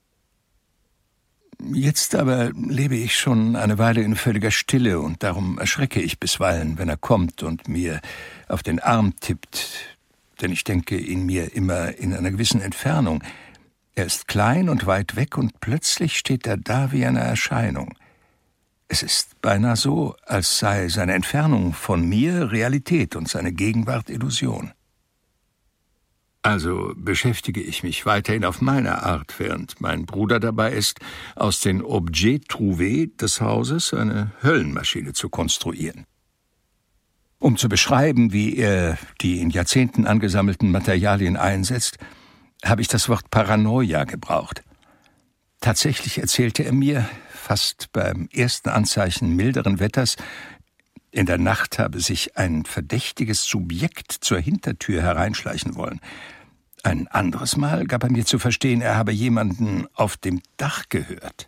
Jetzt aber lebe ich schon eine Weile in völliger Stille und darum erschrecke ich bisweilen, wenn er kommt und mir auf den Arm tippt, denn ich denke ihn mir immer in einer gewissen Entfernung. Er ist klein und weit weg und plötzlich steht er da wie eine Erscheinung. Es ist beinahe so, als sei seine Entfernung von mir Realität und seine Gegenwart Illusion. Also beschäftige ich mich weiterhin auf meine Art, während mein Bruder dabei ist, aus den Objets trouvés des Hauses eine Höllenmaschine zu konstruieren. Um zu beschreiben, wie er die in Jahrzehnten angesammelten Materialien einsetzt, habe ich das Wort Paranoia gebraucht. Tatsächlich erzählte er mir, fast beim ersten Anzeichen milderen Wetters, in der Nacht habe sich ein verdächtiges Subjekt zur Hintertür hereinschleichen wollen. Ein anderes Mal gab er mir zu verstehen, er habe jemanden auf dem Dach gehört.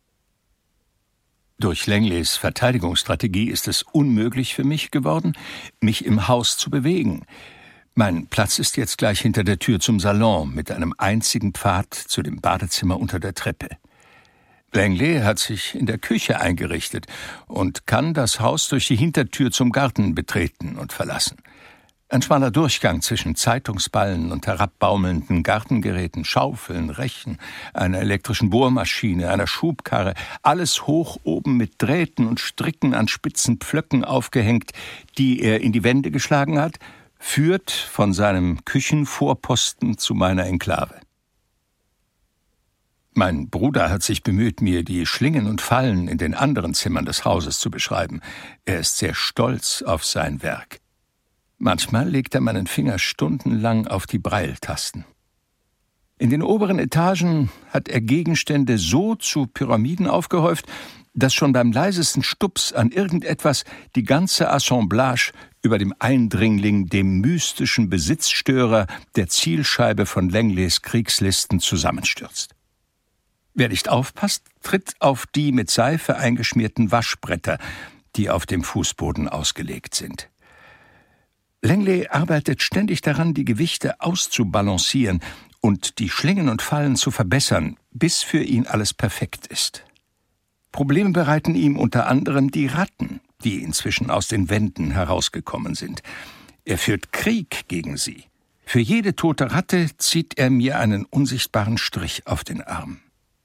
Durch Langleys Verteidigungsstrategie ist es unmöglich für mich geworden, mich im Haus zu bewegen. Mein Platz ist jetzt gleich hinter der Tür zum Salon mit einem einzigen Pfad zu dem Badezimmer unter der Treppe. Langley hat sich in der Küche eingerichtet und kann das Haus durch die Hintertür zum Garten betreten und verlassen. Ein schmaler Durchgang zwischen Zeitungsballen und herabbaumelnden Gartengeräten, Schaufeln, Rechen, einer elektrischen Bohrmaschine, einer Schubkarre, alles hoch oben mit Drähten und Stricken an spitzen Pflöcken aufgehängt, die er in die Wände geschlagen hat, führt von seinem Küchenvorposten zu meiner Enklave. Mein Bruder hat sich bemüht, mir die Schlingen und Fallen in den anderen Zimmern des Hauses zu beschreiben. Er ist sehr stolz auf sein Werk. Manchmal legt er meinen Finger stundenlang auf die Braille-Tasten. In den oberen Etagen hat er Gegenstände so zu Pyramiden aufgehäuft, dass schon beim leisesten Stups an irgendetwas die ganze Assemblage über dem Eindringling, dem mystischen Besitzstörer, der Zielscheibe von Langleys Kriegslisten zusammenstürzt. Wer nicht aufpasst, tritt auf die mit Seife eingeschmierten Waschbretter, die auf dem Fußboden ausgelegt sind. Langley arbeitet ständig daran, die Gewichte auszubalancieren und die Schlingen und Fallen zu verbessern, bis für ihn alles perfekt ist. Probleme bereiten ihm unter anderem die Ratten, die inzwischen aus den Wänden herausgekommen sind. Er führt Krieg gegen sie. Für jede tote Ratte zieht er mir einen unsichtbaren Strich auf den Arm.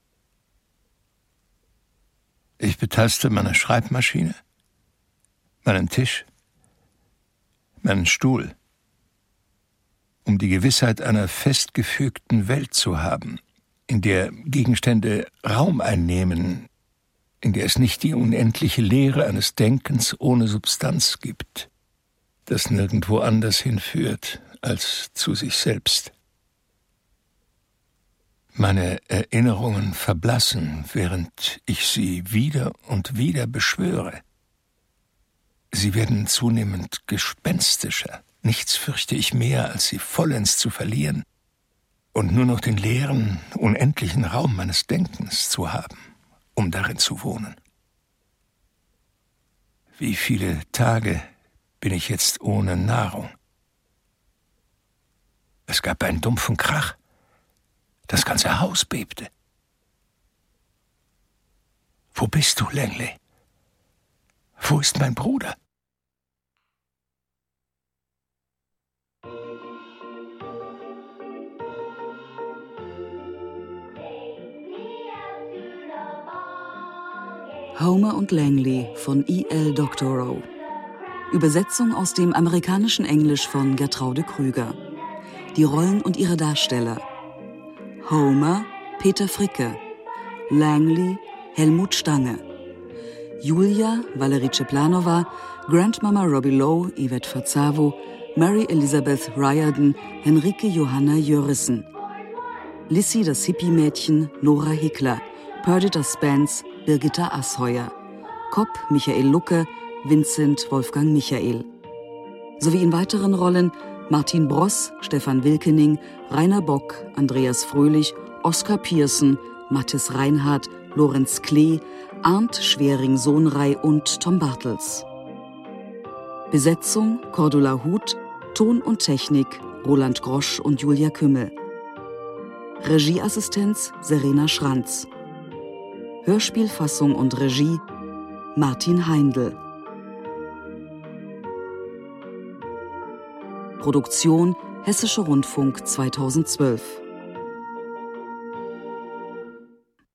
Ich betaste meine Schreibmaschine, meinen Tisch, meinen Stuhl, um die Gewissheit einer festgefügten Welt zu haben, in der Gegenstände Raum einnehmen, in der es nicht die unendliche Leere eines Denkens ohne Substanz gibt, das nirgendwo anders hinführt als zu sich selbst. Meine Erinnerungen verblassen, während ich sie wieder und wieder beschwöre. Sie werden zunehmend gespenstischer. Nichts fürchte ich mehr, als sie vollends zu verlieren und nur noch den leeren, unendlichen Raum meines Denkens zu haben, um darin zu wohnen. Wie viele Tage bin ich jetzt ohne Nahrung? Es gab einen dumpfen Krach. Das ganze Haus bebte. Wo bist du, Langley? Wo ist mein Bruder? Homer und Langley von E L Doctorow. Übersetzung aus dem amerikanischen Englisch von Gertraude Krüger. Die Rollen und ihre Darsteller: Homer, Peter Fricke. Langley, Helmut Stange. Julia, Valerie Ceplanova. Grandmama Robbie Lowe, Yvette Fazavo. Mary Elizabeth Riordan, Henrike Johanna Jörissen. Lissy, das Hippie-Mädchen, Nora Hickler. Perdita Spence, Birgitta Asheuer. Kopp, Michael Lucke, Vincent Wolfgang Michael. Sowie in weiteren Rollen Martin Bross, Stefan Wilkening, Rainer Bock, Andreas Fröhlich, Oskar Pierson, Mathis Reinhardt, Lorenz Klee, Arndt Schwering-Sohnrei und Tom Bartels. Besetzung Cordula Huth, Ton und Technik Roland Grosch und Julia Kümmel. Regieassistenz Serena Schranz. Hörspielfassung und Regie Martin Heindl. Produktion Hessischer Rundfunk zweitausendzwölf.